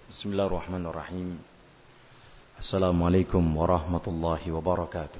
Bismillahirrahmanirrahim. Assalamualaikum warahmatullahi wabarakatuh.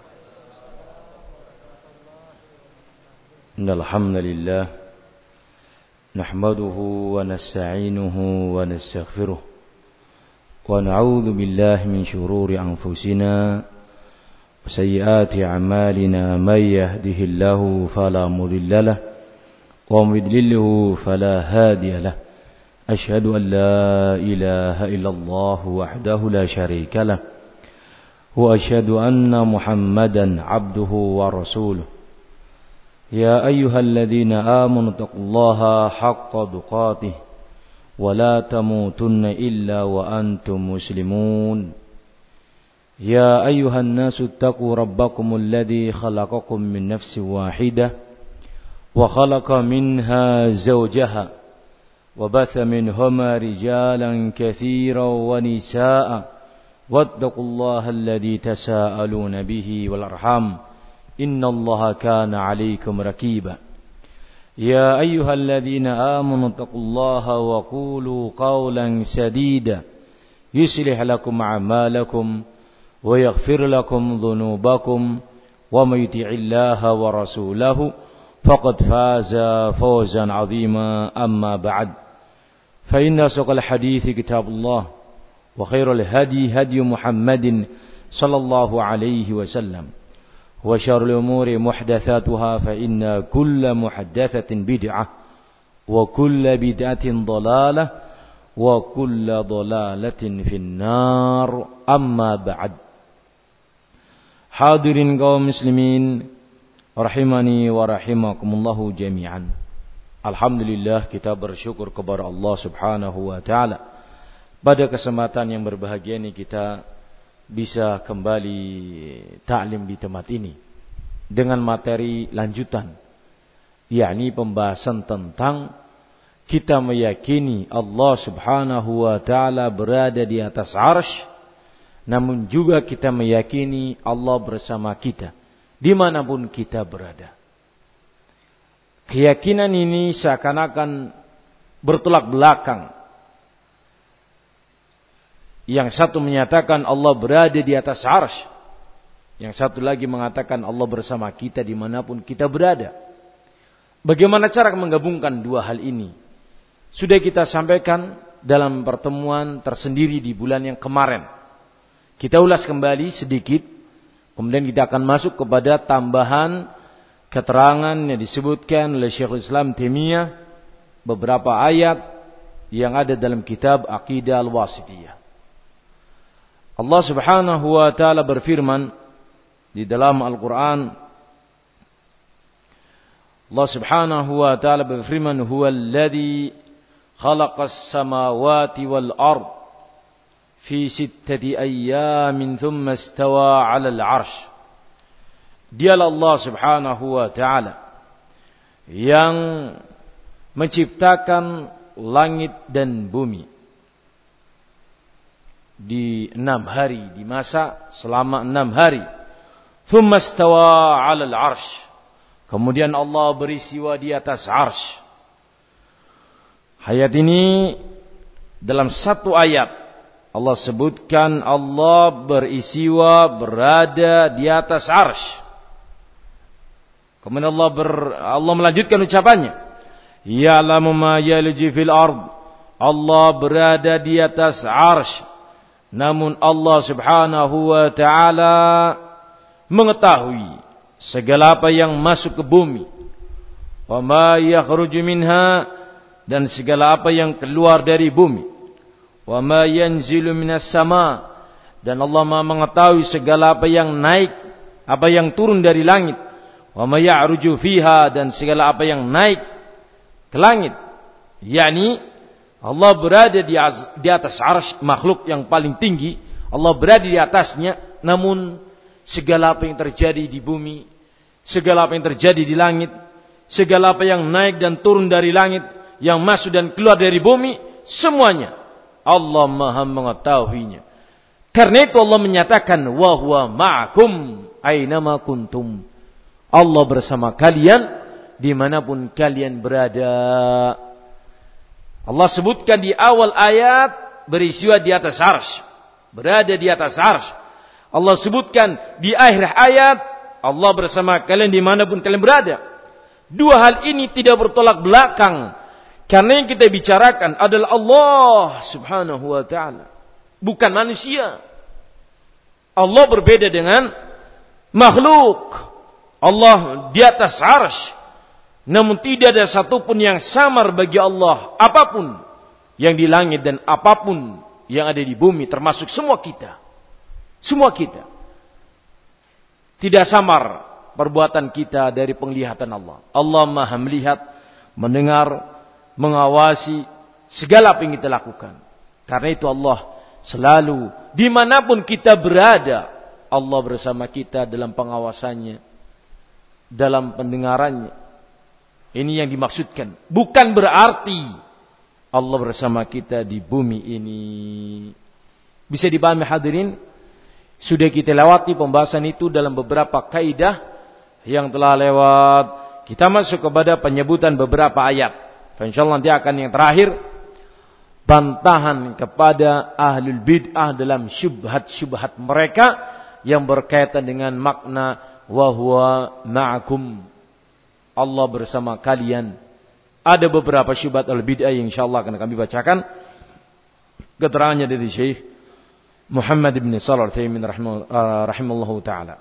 Innal hamdalillah nahmaduhu wa nasta'inuhu wa nastaghfiruh wa na'udzu billahi min shururi anfusina wa sayyiati a'malina may yahdihillahu fala mudilla lahu wa may yudlilhu fala hadiya lahu. أشهد أن لا إله إلا الله وحده لا شريك له وأشهد أن محمدا عبده ورسوله يا أيها الذين آمنوا اتقوا الله حق تقاته ولا تموتن إلا وأنتم مسلمون يا أيها الناس اتقوا ربكم الذي خلقكم من نفس واحدة وخلق منها زوجها وبث منهما رجالا كثيرا ونساء واتقوا الله الذي تساءلون به والأرحام إن الله كان عليكم رقيبا يا أيها الذين آمنوا اتقوا الله وقولوا قولا سديدا يصلح لكم أعمالكم ويغفر لكم ذنوبكم ومن يطع الله ورسوله فقد فاز فوزا عظيما أما بعد فإن أصدق الحديث كتاب الله وخير الهدي هدي محمد صلى الله عليه وسلم وشر الأمور محدثاتها فإن كل محدثة بدعة وكل بدعة ضلالة وكل ضلالة في النار أما بعد. Hadirin kaum muslimin rahimani wa rahimakumullahu jami'an. Alhamdulillah, kita bersyukur kepada Allah Subhanahu wa taala. Pada kesempatan yang berbahagia ini kita bisa kembali ta'lim di tempat ini dengan materi lanjutan, yakni pembahasan tentang kita meyakini Allah Subhanahu wa taala berada di atas arsy, namun juga kita meyakini Allah bersama kita dimanapun kita berada. Keyakinan ini seakan-akan bertolak belakang. Yang satu menyatakan Allah berada di atas arsy, yang satu lagi mengatakan Allah bersama kita dimanapun kita berada. Bagaimana cara menggabungkan dua hal ini? Sudah kita sampaikan dalam pertemuan tersendiri di bulan yang kemarin. Kita ulas kembali sedikit, kemudian kita akan masuk kepada tambahan keterangan yang disebutkan oleh Syekhul Islam Taimiyah, beberapa ayat yang ada dalam kitab Aqidah Al-Wasithiyah. Allah Subhanahu wa taala berfirman di dalam Al-Qur'an, Allah Subhanahu wa taala berfirman, "Huwallazi khalaqas samawati wal ard fi sittati ayyamin thumma istawa 'alal 'arsy." Dialah Allah Subhanahu wa taala yang menciptakan langit dan bumi di 6 hari, di masa selama 6 hari. Thumma istawa 'alal 'arsy. Kemudian Allah beristiwa di atas arsy. Ayat ini dalam satu ayat Allah sebutkan Allah beristiwa, berada di atas arsy. Kemudian Allah melanjutkan ucapannya, ya'lamu ma yalju fil ard. Allah berada di atas arsy, namun Allah Subhanahu wa taala mengetahui segala apa yang masuk ke bumi, wa ma yakhruju minha, dan segala apa yang keluar dari bumi, wa ma yanzilu minas sama, dan Allah Maha mengetahui segala apa yang naik, apa yang turun dari langit, wa ma ya'ruju fiha, dan segala apa yang naik ke langit. yakni Allah berada di atas arsy, makhluk yang paling tinggi. Allah berada di atasnya, namun segala apa yang terjadi di bumi, segala apa yang terjadi di langit, segala apa yang naik dan turun dari langit, yang masuk dan keluar dari bumi, semuanya Allah Maha mengetahuinya. Karena itu Allah menyatakan, wa huwa ma'akum aynama kuntum. Allah bersama kalian dimanapun kalian berada. Allah sebutkan di awal ayat beristiwa di atas arsy, berada di atas arsy. Allah sebutkan di akhir ayat, Allah bersama kalian dimanapun kalian berada. Dua hal ini tidak bertolak belakang, karena yang kita bicarakan adalah Allah subhanahu wa ta'ala, bukan manusia. Allah berbeda dengan makhluk. Allah di atas arsy, namun tidak ada satupun yang samar bagi Allah. Apapun yang di langit dan apapun yang ada di bumi, termasuk semua kita. Semua kita. Tidak samar perbuatan kita dari penglihatan Allah. Allah Maha melihat, mendengar, mengawasi segala apa yang kita lakukan. Karena itu Allah selalu, dimanapun kita berada, Allah bersama kita dalam pengawasannya, dalam pendengarannya. Ini yang dimaksudkan. Bukan berarti Allah bersama kita di bumi ini. Bisa dipahami hadirin? Sudah kita lewati pembahasan itu dalam beberapa kaidah yang telah lewat. Kita masuk kepada penyebutan beberapa ayat. InsyaAllah nanti akan yang terakhir, bantahan kepada ahlul bid'ah dalam syubhat-syubhat mereka yang berkaitan dengan makna wa huwa ma'akum, Allah bersama kalian. Ada beberapa syubhat al-bid'ah yang insyaallah akan kami bacakan keterangannya dari Syekh Muhammad bin Shalih Al-Utsaimin rahimallahu taala.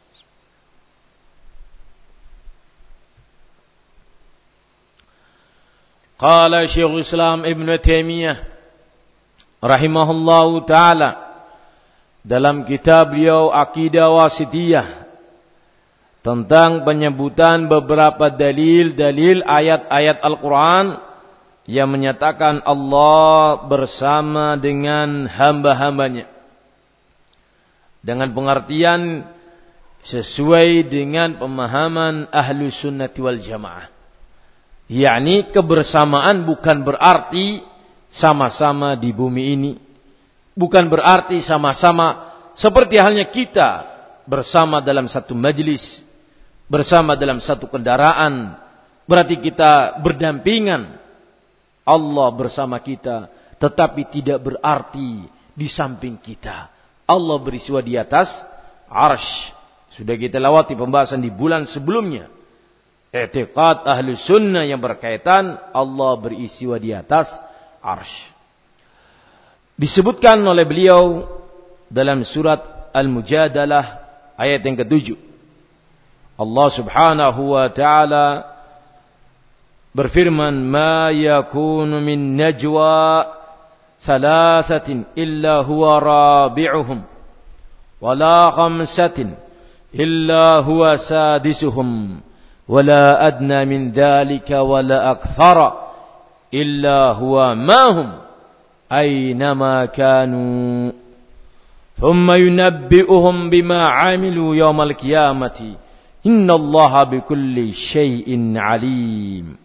Qala Syekhul Islam Ibnu Taimiyah rahimahullahu taala dalam kitab beliau Aqidah Wasithiyah tentang penyebutan beberapa dalil-dalil ayat-ayat Al-Quran yang menyatakan Allah bersama dengan hamba-hambanya dengan pengertian sesuai dengan pemahaman ahlu sunnati wal jamaah, yakni kebersamaan bukan berarti sama-sama di bumi ini, bukan berarti sama-sama seperti halnya kita bersama dalam satu majlis, bersama dalam satu kendaraan, berarti kita berdampingan. Allah bersama kita, tetapi tidak berarti di samping kita. Allah beristiwa di atas arsy. Sudah kita lewati pembahasan di bulan sebelumnya. I'tiqad ahlu sunnah yang berkaitan Allah beristiwa di atas arsy. Disebutkan oleh beliau dalam surat Al-Mujadalah ayat yang ke-7. Allah subhanahu wa ta'ala berfirman, ma yakunu min najwa thalathatin illa huwa rabi'uhum wala khamsatin illa huwa sadisuhum wala adna min dhalika wala akthara illa huwa mahum aynama kanu thumma yunabbi'uhum bima 'amilu yawmal qiyamati innallaha bikulli syai'in 'alim.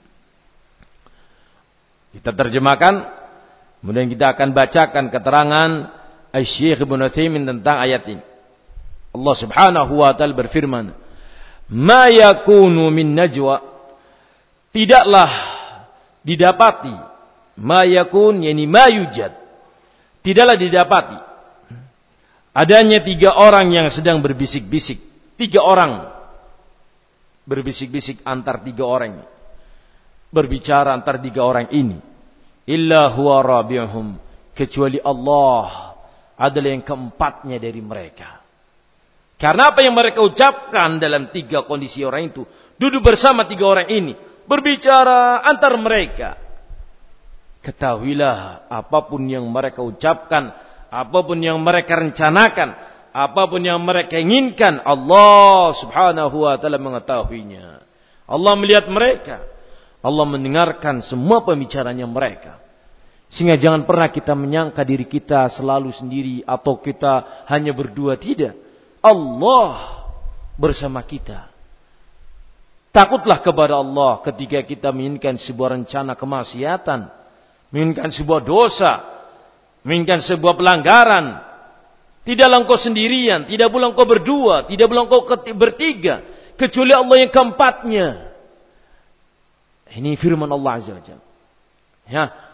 Kita terjemahkan, kemudian kita akan bacakan keterangan Syekh Ibnu Utsaimin tentang ayat ini. Allah Subhanahu wa taala berfirman, "Ma yakunu min najwa", tidaklah didapati, ma yakun yani ma yujad, tidaklah didapati adanya 3 orang yang sedang berbisik-bisik, 3 orang berbisik-bisik antar 3 orang, berbicara antar 3 orang ini, illa huwa rabi'uhum, kecuali Allah adalah yang keempatnya dari mereka. Karena apa yang mereka ucapkan dalam 3 kondisi orang itu, duduk bersama 3 orang ini, berbicara antar mereka, ketahuilah apapun yang mereka ucapkan, apapun yang mereka rencanakan, apapun yang mereka inginkan, Allah subhanahu wa ta'ala mengetahuinya. Allah melihat mereka, Allah mendengarkan semua pembicaranya mereka. Sehingga jangan pernah kita menyangka diri kita selalu sendiri atau kita hanya berdua. Tidak. Allah bersama kita. Takutlah kepada Allah ketika kita menginginkan sebuah rencana kemaksiatan, menginginkan sebuah dosa, menginginkan sebuah pelanggaran. Tidaklah engkau sendirian, tidak pula engkau berdua, tidak pula engkau bertiga, kecuali Allah yang keempatnya. Ini firman Allah Azza wa Jalla. Ya,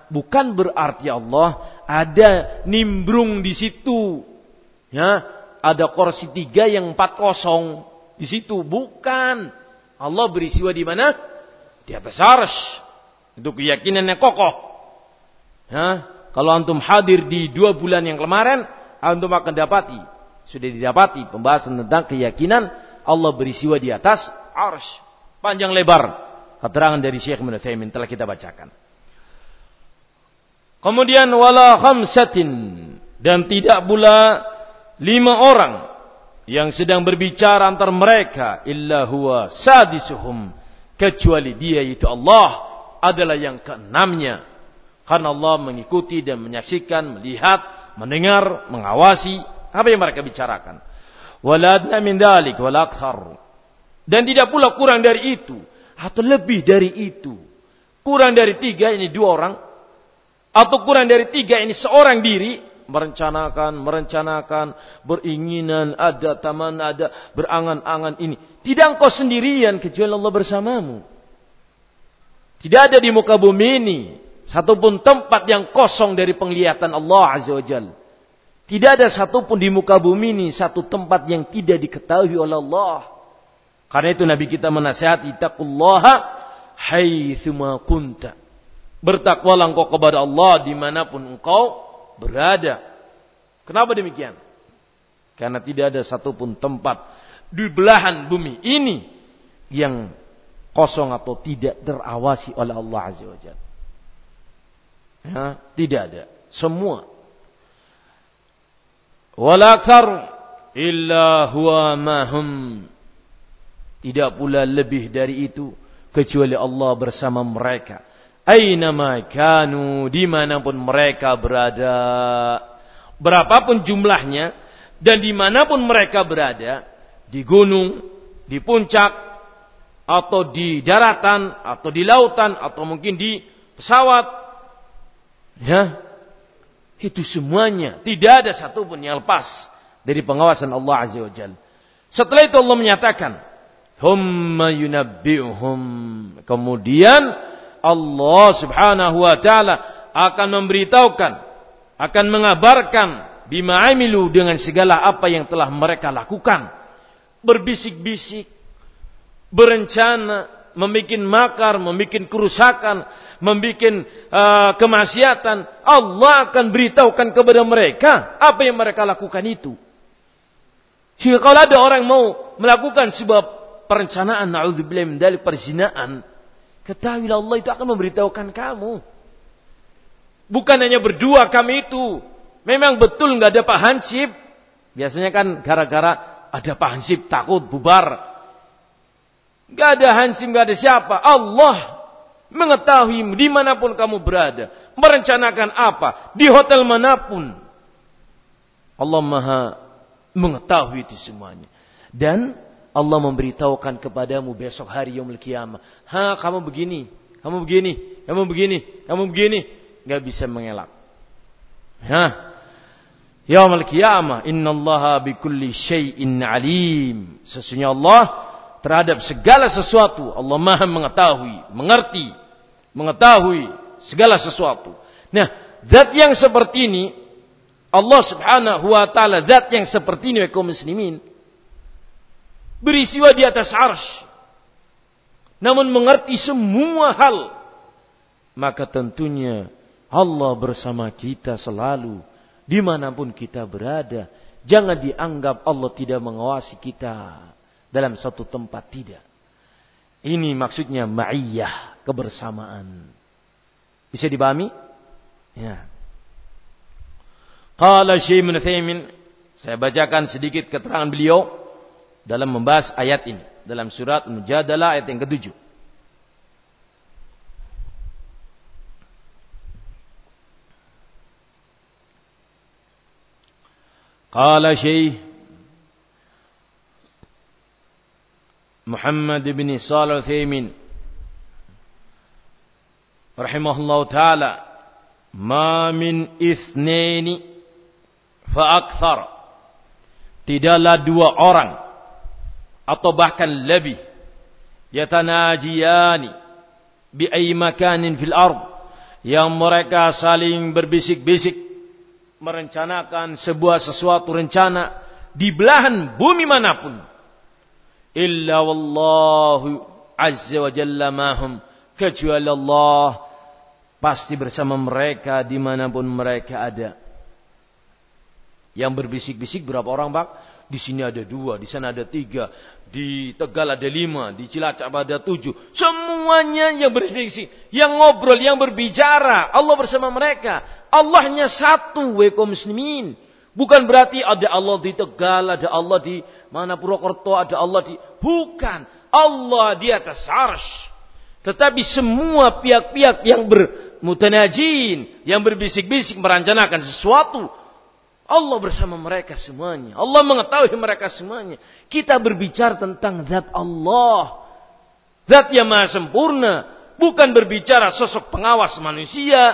bukan berarti Allah ada nimbrung di situ. Ya, ada kursi 3 yang 4 kosong di situ, bukan. Allah beristiwa di mana? Di atas arsy. Itu keyakinan yang kokoh. Ya, kalau antum hadir di 2 bulan yang kemarin, antum akan dapati, sudah didapati pembahasan tentang keyakinan Allah beristiwa di atas arsy. Panjang lebar keterangan dari Syekh Ibnu Utsaimin telah kita bacakan. Kemudian wala khamsatin, dan tidak pula 5 orang yang sedang berbicara antar mereka illa huwa sadisuhum, kecuali dia yaitu Allah adalah yang keenamnya. Karena Allah mengikuti dan menyaksikan, melihat, mendengar, mengawasi apa yang mereka bicarakan. Wala adna min dzalik wala akthar, dan tidak pula kurang dari itu atau lebih dari itu. Kurang dari 3 ini 2 orang, atau kurang dari 3 ini seorang diri merencanakan, beringinan, ada taman, ada berangan-angan ini. Tidak engkau sendirian, kecuali Allah bersamamu. Tidak ada di muka bumi ini satupun tempat yang kosong dari penglihatan Allah Azza wa Jalla. Tidak ada satupun di muka bumi ini satu tempat yang tidak diketahui oleh Allah. Karena itu Nabi kita menasihati, taqullaha haitsuma kunta. Bertakwalah engkau kepada Allah dimanapun engkau berada. Kenapa demikian? Karena tidak ada satupun tempat di belahan bumi ini yang kosong atau tidak terawasi oleh Allah Azza wa Jalla. Ya, tidak ada. Semua. Wala akthar illa huwa mahum. Tidak pula lebih dari itu kecuali Allah bersama mereka. Aynama kanu, dimanapun mereka berada, berapapun jumlahnya, dan dimanapun mereka berada, di gunung, di puncak, atau di daratan, atau di lautan, atau mungkin di pesawat, ya, itu semuanya tidak ada satupun yang lepas dari pengawasan Allah Azza wa Jalla. Setelah itu Allah menyatakan, thumma yunabbi'uhum, kemudian Allah Subhanahu wa taala akan memberitahukan, akan mengabarkan bima amilu, dengan segala apa yang telah mereka lakukan. Berbisik-bisik, berencana, membikin makar, membikin kerusakan, membikin kemaksiatan. Allah akan beritahukan kepada mereka apa yang mereka lakukan itu. Jika kalau ada orang mau melakukan sebuah perencanaan, na'udzubillah min dzalik, perzinaan, ketahuilah Allah itu akan memberitahukan kamu. Bukan hanya berdua kami itu. Memang betul nggak ada Pak Hansip. Biasanya kan gara-gara ada Pak Hansip takut bubar. Nggak ada Hansip, nggak ada siapa. Allah mengetahui dimanapun kamu berada, merencanakan apa, di hotel manapun. Allah Maha mengetahui itu semuanya. Dan Allah memberitahukan kepadamu besok hari yaumul qiyamah. Kamu begini, kamu begini, kamu begini, kamu begini. Gak bisa mengelak. Yaumul qiyamah, innallaha bikulli syai'in alim. Sesungguhnya Allah terhadap segala sesuatu, Allah Maha mengetahui, mengerti, mengetahui segala sesuatu. Nah, zat yang seperti ini, Allah Subhanahu wa taala, zat yang seperti ini, kaum muslimin, beristiwa di atas arsy, namun mengerti semua hal, maka tentunya Allah bersama kita selalu dimanapun kita berada. Jangan dianggap Allah tidak mengawasi kita dalam satu tempat, tidak. Ini maksudnya ma'iyah, kebersamaan. Bisa dipahami? Ya. Qala Syekh Ibnu Utsaimin, saya bacakan sedikit keterangan beliau dalam membahas ayat ini, dalam surat Mujadalah ayat yang ke-7. Qala Syekh Muhammad bin Shalih Al-Utsaimin rahimahullahu taala, ma min itsnaini fa akthar, tidaklah 2 orang atau bahkan lebih, yatanajiyani bi ayyi makanin fil ard, yang mereka saling berbisik-bisik merencanakan sesuatu rencana di belahan bumi manapun. Illa wallahu azza wa jalla mahum, kecuali Allah pasti bersama mereka dimanapun mereka ada. Yang berbisik-bisik berapa orang, Pak? Di sini ada 2, di sana ada 3, di Tegal ada 5, di Cilacap ada 7. Semuanya yang berbisik, yang ngobrol, yang berbicara, Allah bersama mereka. Allahnya satu, kaum muslimin. Bukan berarti ada Allah di Tegal, ada Allah di mana Purwokerto, ada Allah di... Bukan. Allah di atas arsy. Tetapi semua pihak-pihak yang bermutanajin, yang berbisik-bisik merencanakan sesuatu, Allah bersama mereka semuanya. Allah mengetahui mereka semuanya. Kita berbicara tentang zat Allah. Zat yang maha sempurna. Bukan berbicara sosok pengawas manusia.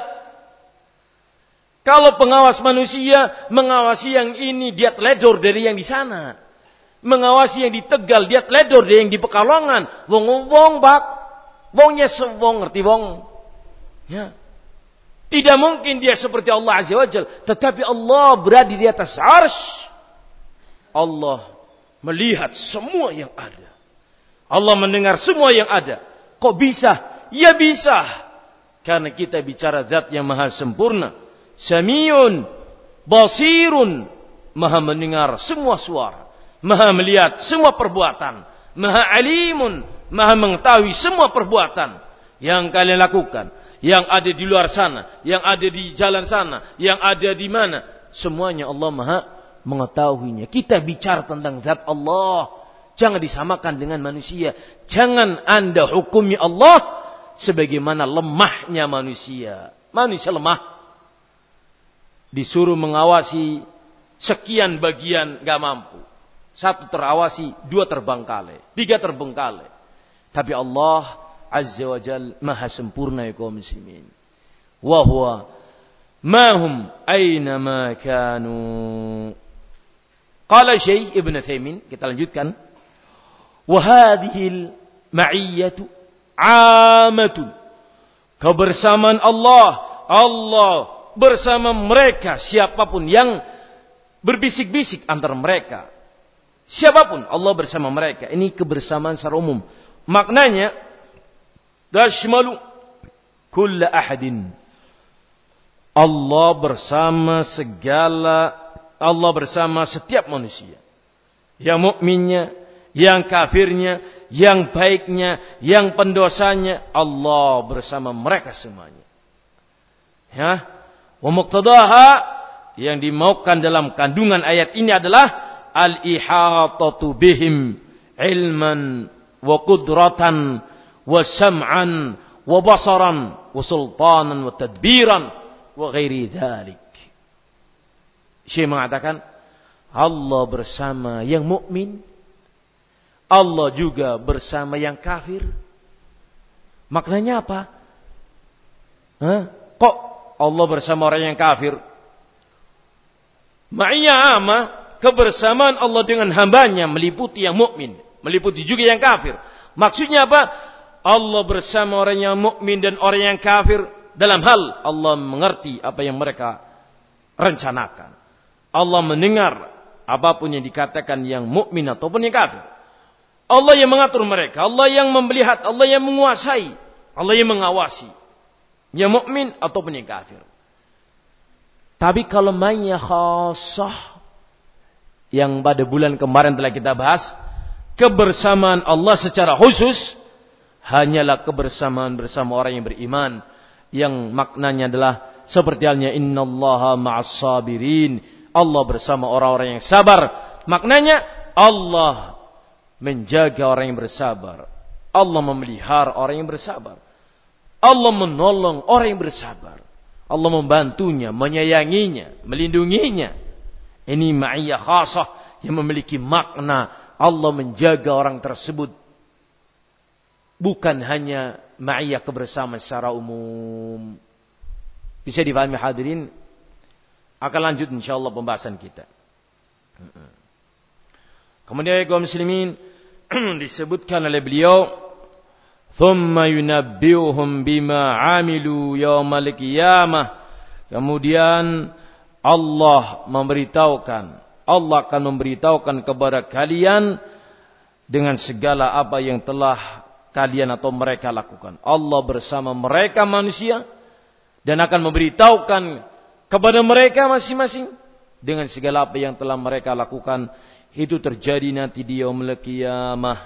Kalau pengawas manusia, mengawasi yang ini, dia teledor dari yang di sana. Mengawasi yang di Tegal, dia teledor dari yang di Pekalongan. Wong, bak. Wongnya sewong, ngerti wong. Ya. Tidak mungkin dia seperti Allah Azza wa Jalla. Tetapi Allah berada di atas arsy. Allah melihat semua yang ada. Allah mendengar semua yang ada. Kok bisa? Ya bisa. Karena kita bicara zat yang maha sempurna. Sami'un, basirun. Maha mendengar semua suara. Maha melihat semua perbuatan. Maha alimun. Maha mengetahui semua perbuatan yang kalian lakukan. Yang ada di luar sana, yang ada di jalan sana, yang ada di mana. Semuanya Allah maha mengetahuinya. Kita bicara tentang zat Allah. Jangan disamakan dengan manusia. Jangan Anda hukumi Allah sebagaimana lemahnya manusia. Manusia lemah. Disuruh mengawasi sekian bagian gak mampu. 1 terawasi, 2 terbengkalai, 3 terbengkalai. Tapi Allah Azza wa Jal maha sempurna ya kaum muslimin. Wa huwa mahum aina ma kanu. Qala Syekh Ibn Utsaimin, kita lanjutkan. Wa hadhil ma'iyyatu 'amatun. Kebersamaan Allah bersama mereka, siapapun yang berbisik-bisik antara mereka. Siapapun Allah bersama mereka. Ini kebersamaan secara umum. Maknanya tashmalu kulla ahadin. Allah bersama setiap manusia. Yang mukminnya, yang kafirnya, yang baiknya, yang pendosanya, Allah bersama mereka semuanya. Ya, wa muqtadaha, yang dimaukan dalam kandungan ayat ini adalah al-ihatatu bihim ilman wa qudratan wa sam'an wa basaran wa sultanan wa tadbiran wa ghairi dhalik. Syekh mengatakan Allah bersama yang mukmin, Allah juga bersama yang kafir. Maknanya apa? Kok Allah bersama orang yang kafir? Ma'iyah amah, kebersamaan Allah dengan hambanya meliputi yang mukmin, meliputi juga yang kafir. Maksudnya apa? Allah bersama orang yang mukmin dan orang yang kafir dalam hal Allah mengerti apa yang mereka rencanakan. Allah mendengar apapun yang dikatakan yang mukmin ataupun yang kafir. Allah yang mengatur mereka, Allah yang melihat, Allah yang menguasai, Allah yang mengawasi. Yang mukmin ataupun yang kafir. Tapi kalau ma'iyah khassah yang pada bulan kemarin telah kita bahas, kebersamaan Allah secara khusus hanyalah kebersamaan bersama orang yang beriman, yang maknanya adalah seperti halnya innallaha ma'as sabirin, Allah bersama orang-orang yang sabar. Maknanya Allah menjaga orang yang bersabar, Allah memelihara orang yang bersabar, Allah menolong orang yang bersabar, Allah membantunya, menyayanginya, melindunginya. Ini ma'iyah khasah yang memiliki makna Allah menjaga orang tersebut. Bukan hanya ma'iyah kebersamaan secara umum. Bisa dipahami hadirin? Akan lanjut insyaallah pembahasan kita. Kemudian kaum muslimin disebutkan oleh beliau, thumma yunabbi'uhum bima 'amilu yaumal qiyamah. Kemudian Allah akan memberitahukan kepada kalian dengan segala apa yang telah kalian atau mereka lakukan. Allah bersama mereka manusia dan akan memberitahukan kepada mereka masing-masing dengan segala apa yang telah mereka lakukan. Itu terjadi nanti di yaumul qiyamah.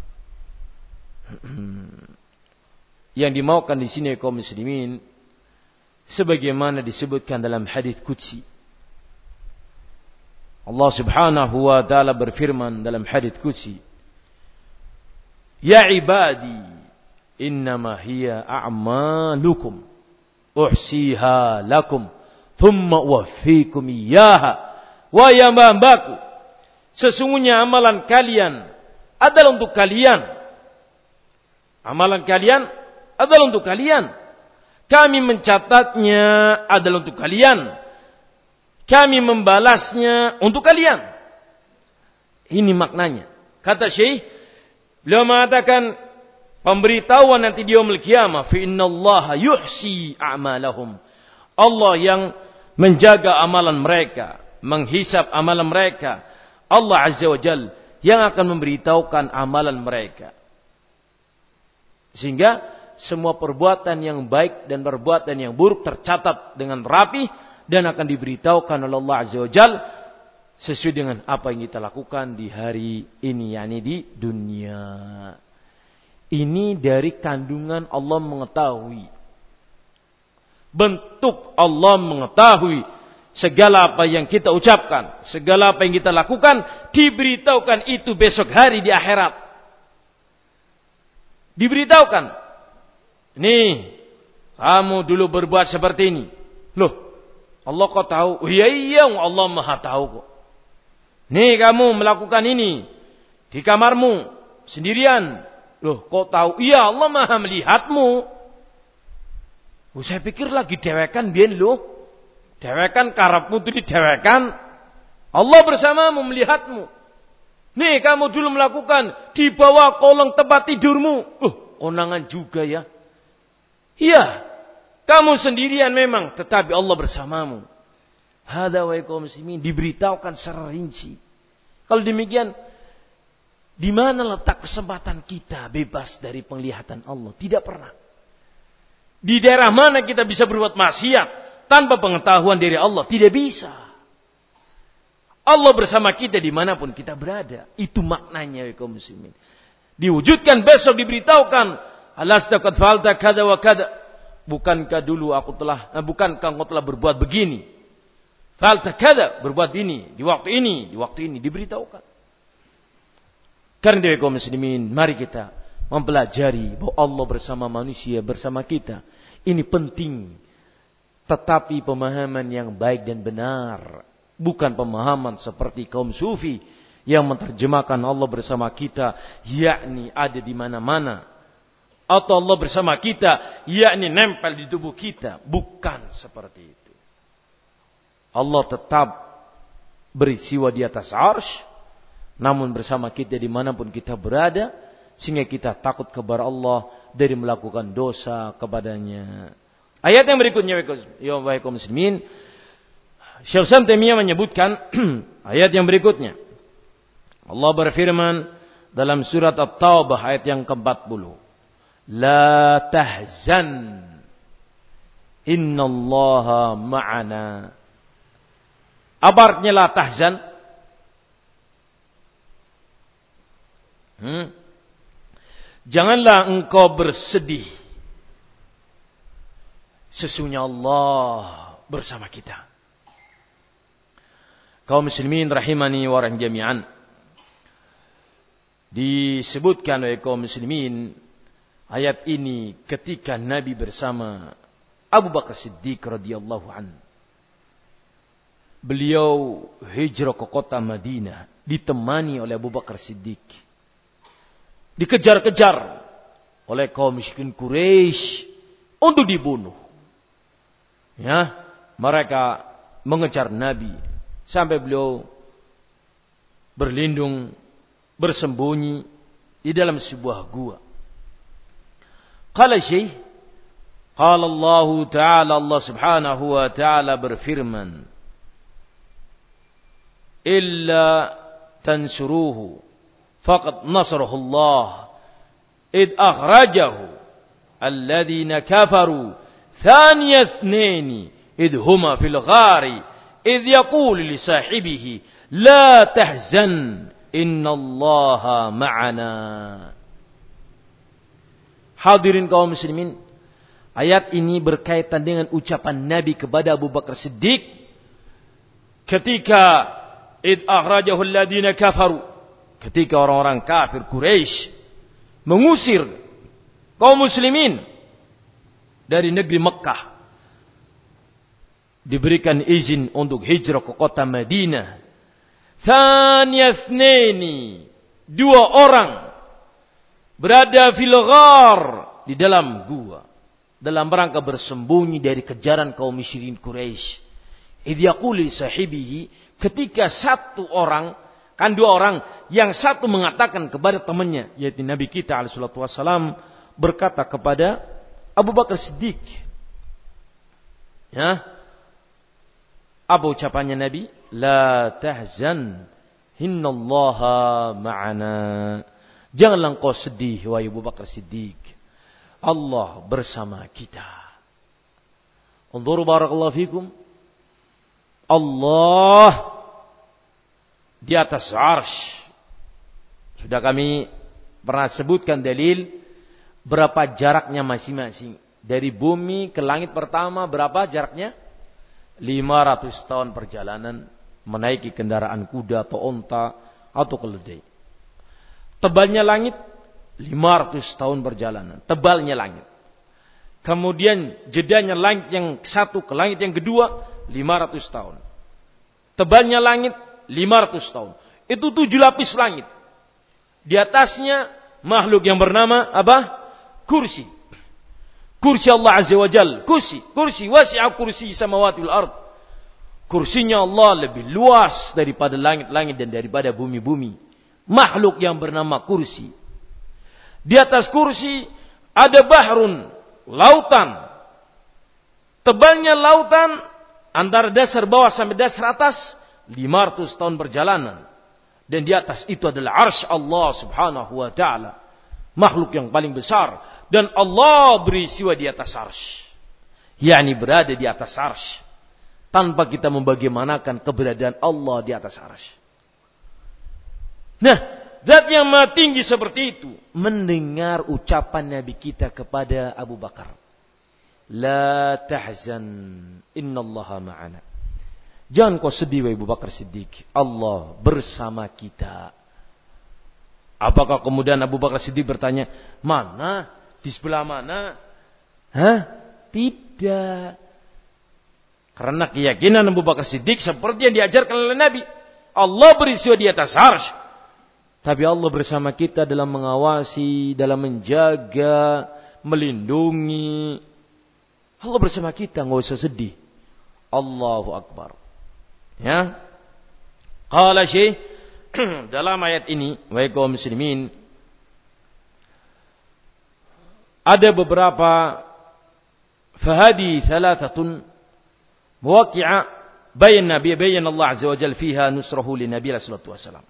Yang dimaukan di sini kaum muslimin, sebagaimana disebutkan dalam hadits qudsi. Allah Subhanahu wa taala berfirman dalam hadits qudsi, "Ya ibadi, innama hiya a'malukum uhsiha lakum thumma uwaffikum iyyaha." Wa ya hambaku, sesungguhnya amalan kalian adalah untuk kalian. Amalan kalian adalah untuk kalian. Kami mencatatnya adalah untuk kalian. Kami membalasnya untuk kalian. Ini maknanya. Kata Syekh, beliau mengatakan pemberitahuan nanti di yaumul qiyamah, fa innallaha yuhsi a'malahum. Allah yang menjaga amalan mereka, menghisab amalan mereka. Allah Azza wa Jalla yang akan memberitahukan amalan mereka. Sehingga semua perbuatan yang baik dan perbuatan yang buruk tercatat dengan rapi dan akan diberitahukan oleh Allah Azza wa Jalla sesuai dengan apa yang kita lakukan di hari ini, yakni di dunia. Ini dari kandungan Allah mengetahui. Bentuk Allah mengetahui segala apa yang kita ucapkan, segala apa yang kita lakukan, diberitahukan itu besok hari di akhirat. Diberitahukan. Nih, kamu dulu berbuat seperti ini. Loh, Allah kok tahu? Oh, iya, Allah Maha tahu kok. Nih, kamu melakukan ini di kamarmu sendirian. Loh, kok tahu? Iya, Allah Maha melihatmu. Oh, saya pikir lagi dewekan biyen loh. Dewekan karepmu itu didewekan. Allah bersamamu melihatmu. Nih, kamu dulu melakukan di bawah kolong tempat tidurmu. Konangan juga ya. Iya, kamu sendirian memang, tetapi Allah bersamamu. Hada wa kaum muslimin, diberitahukan secara rinci. Kalau demikian, di mana letak kesempatan kita bebas dari penglihatan Allah? Tidak pernah. Di daerah mana kita bisa berbuat maksiat tanpa pengetahuan dari Allah? Tidak bisa. Allah bersama kita dimanapun kita berada. Itu maknanya ya kaum muslimin. Diwujudkan besok, diberitahukan. Alasta qad fa'alta kada wa kada. Bukankah engkau telah berbuat begini? Fa'alta kada, berbuat ini, di waktu ini diberitahukan. Karena dari kaum muslimin, mari kita mempelajari bahwa Allah bersama manusia, bersama kita. Ini penting. Tetapi pemahaman yang baik dan benar. Bukan pemahaman seperti kaum sufi yang menerjemahkan Allah bersama kita, yakni ada di mana-mana. Atau Allah bersama kita, yakni nempel di tubuh kita. Bukan seperti itu. Allah tetap beristiwa di atas arsy, namun bersama kita dimanapun kita berada, sehingga kita takut kepada Allah dari melakukan dosa kepadanya. Ayat yang berikutnya, ya kaum muslimin, Syekh Islam Taimiyah menyebutkan ayat yang berikutnya. Allah berfirman dalam surat At-Taubah ayat yang ke-40. La tahzan, innallaha ma'ana. Apa artinya la tahzan? Janganlah engkau bersedih. Sesungguhnya Allah bersama kita. Kaum muslimin rahimani wa jami'an. Disebutkan oleh kaum muslimin ayat ini ketika Nabi bersama Abu Bakar Siddiq radhiyallahu an. Beliau hijrah ke kota Madinah ditemani oleh Abu Bakar Siddiq. Dikejar-kejar oleh kaum musyrikin Quraisy untuk dibunuh. Ya, mereka mengejar Nabi sampai beliau berlindung, bersembunyi di dalam sebuah gua. Qala Syekh, qala Allah Ta'ala, Allah Subhanahu wa Ta'ala berfirman, illa tansuruhu faqad nasarahu Allah id akhrajahu alladhina kafaru thaniya ithnaini id huma fil ghari id yaqulu li sahibihi la tahzan innallaha ma'ana. Hadirin kaum muslimin, ayat ini berkaitan dengan ucapan Nabi kepada Abu Bakar Siddiq ketika id akhrajahu alladhina kafaru, ketika orang-orang kafir Quraisy mengusir kaum muslimin dari negeri Mekah, diberikan izin untuk hijrah ke kota Madinah. Thaniyasneni, dua orang berada fil ghar, di dalam gua, dalam rangka bersembunyi dari kejaran kaum musyrikin Quraisy. Idh yaqulu li sahibihi, ketika satu orang, kan dua orang, yang satu mengatakan kepada temannya, yaitu Nabi kita alaihi salatu wassalam, berkata kepada Abu Bakar Siddiq, ya, apa ucapannya Nabi? La tahzan, innallaha ma'ana. Janganlah engkau sedih, wahai Abu Bakar Siddiq, Allah bersama kita. Unzuru barakallahu fikum, Allah di atas arsy. Sudah kami pernah sebutkan dalil berapa jaraknya masing-masing. Dari bumi ke langit pertama berapa jaraknya? 500 tahun perjalanan menaiki kendaraan kuda atau onta atau keledai. Tebalnya langit 500 tahun perjalanan. Tebalnya langit. Kemudian jedanya langit yang satu ke langit yang kedua 500 tahun. Tebalnya langit 500 tahun. Itu 7 lapis langit. Di atasnya makhluk yang bernama apa? Kursi. Kursi Allah Azza wa Jal. Kursi. Wasi'a kursi samawati wal ard. Kursinya Allah lebih luas daripada langit-langit dan daripada bumi-bumi. Makhluk yang bernama kursi. Di atas kursi ada bahrun, lautan. Tebalnya lautan antara dasar bawah sampai dasar atas 500 tahun perjalanan. Dan di atas itu adalah arsy Allah Subhanahu wa Ta'ala. Makhluk yang paling besar. Dan Allah beristiwa di atas arsy. yakni berada di atas arsy, tanpa kita membagaimanakan keberadaan Allah di atas arsy. Nah, zat yang maha tinggi seperti itu mendengar ucapan Nabi kita kepada Abu Bakar, la tahzan innallaha ma'ana. Jangan kau sedih wahai Abu Bakar Siddiq, Allah bersama kita. Apakah kemudian Abu Bakar Siddiq bertanya, mana? Di sebelah mana? Hah? Tidak. Karena keyakinan Abu Bakar Siddiq seperti yang diajarkan oleh Nabi. Allah beristiwa di atas arsy. Tapi Allah bersama kita dalam mengawasi, dalam menjaga, melindungi. Allah bersama kita, enggak usah sedih. Allahu Akbar. Ya. Qala Syekh dalam ayat ini, wahai kaum muslimin, ada beberapa fahadi thalathatun muwaqqi'a bayan Allah azza wa jalla fiha nusrahu li Nabi sallallahu alaihi wasallam.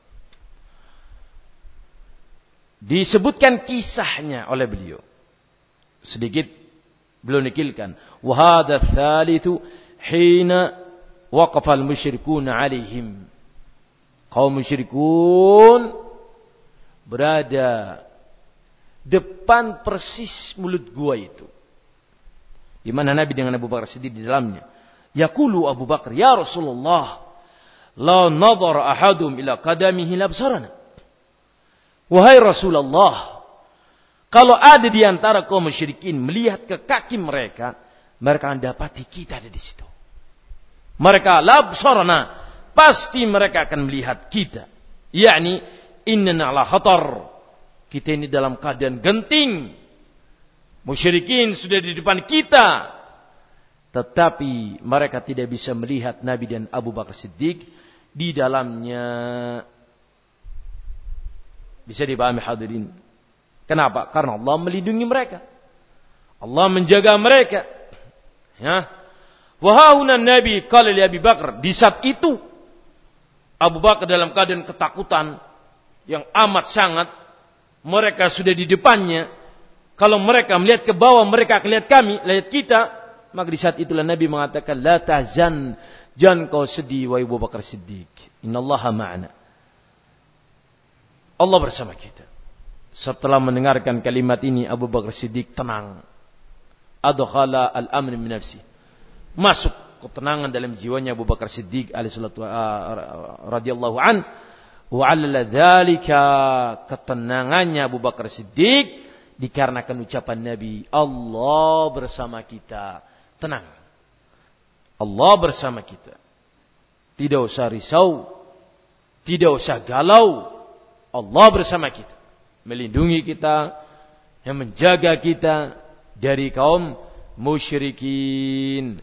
Disebutkan kisahnya oleh beliau. Sedikit beliau nikilkan. Wa hadha tsalitsu hina waqafa al-musyrikun 'alaihim. Kaum musyrikun berada depan persis mulut gua itu, di mana Nabi dengan Abu Bakar Siddiq di dalamnya. Yaqulu Abu Bakar, ya Rasulullah, la nadhara ahadum ila qadamihi labsarana. Wahai Rasulullah, kalau ada di antara kaum musyrikin melihat ke kaki mereka, mereka akan dapati kita ada di situ. Mereka labsarana, pasti mereka akan melihat kita. Yakni innana ala khatar. Kita ini dalam keadaan genting. Musyrikin sudah di depan kita. Tetapi mereka tidak bisa melihat Nabi dan Abu Bakar Siddiq di dalamnya. Bisa dipahami hadirin. Kenapa? Karena Allah melindungi mereka. Allah menjaga mereka. Ya. Wahahuna Nabi qala li Abi Bakar. Di saat itu Abu Bakar dalam keadaan ketakutan yang amat sangat. Mereka sudah di depannya. Kalau mereka melihat ke bawah, mereka akan lihat kami, lihat kita. Maka di saat itulah Nabi mengatakan, la tahzan, jangan kau sedih, wahai Abu Bakar Siddiq. Innallaha ma'ana. Allah bersama kita. Setelah mendengarkan kalimat ini, Abu Bakar Siddiq tenang. Adkhala al-amn min nafsi. Masuk ketenangan dalam jiwanya Abu Bakar Siddiq radhiyallahu an. Wa 'ala dzalika, ketenangannya Abu Bakar Siddiq dikarenakan ucapan Nabi, Allah bersama kita. Tenang. Allah bersama kita. Tidak usah risau. Tidak usah galau. Allah bersama kita. Melindungi kita. Yang menjaga kita dari kaum musyrikin.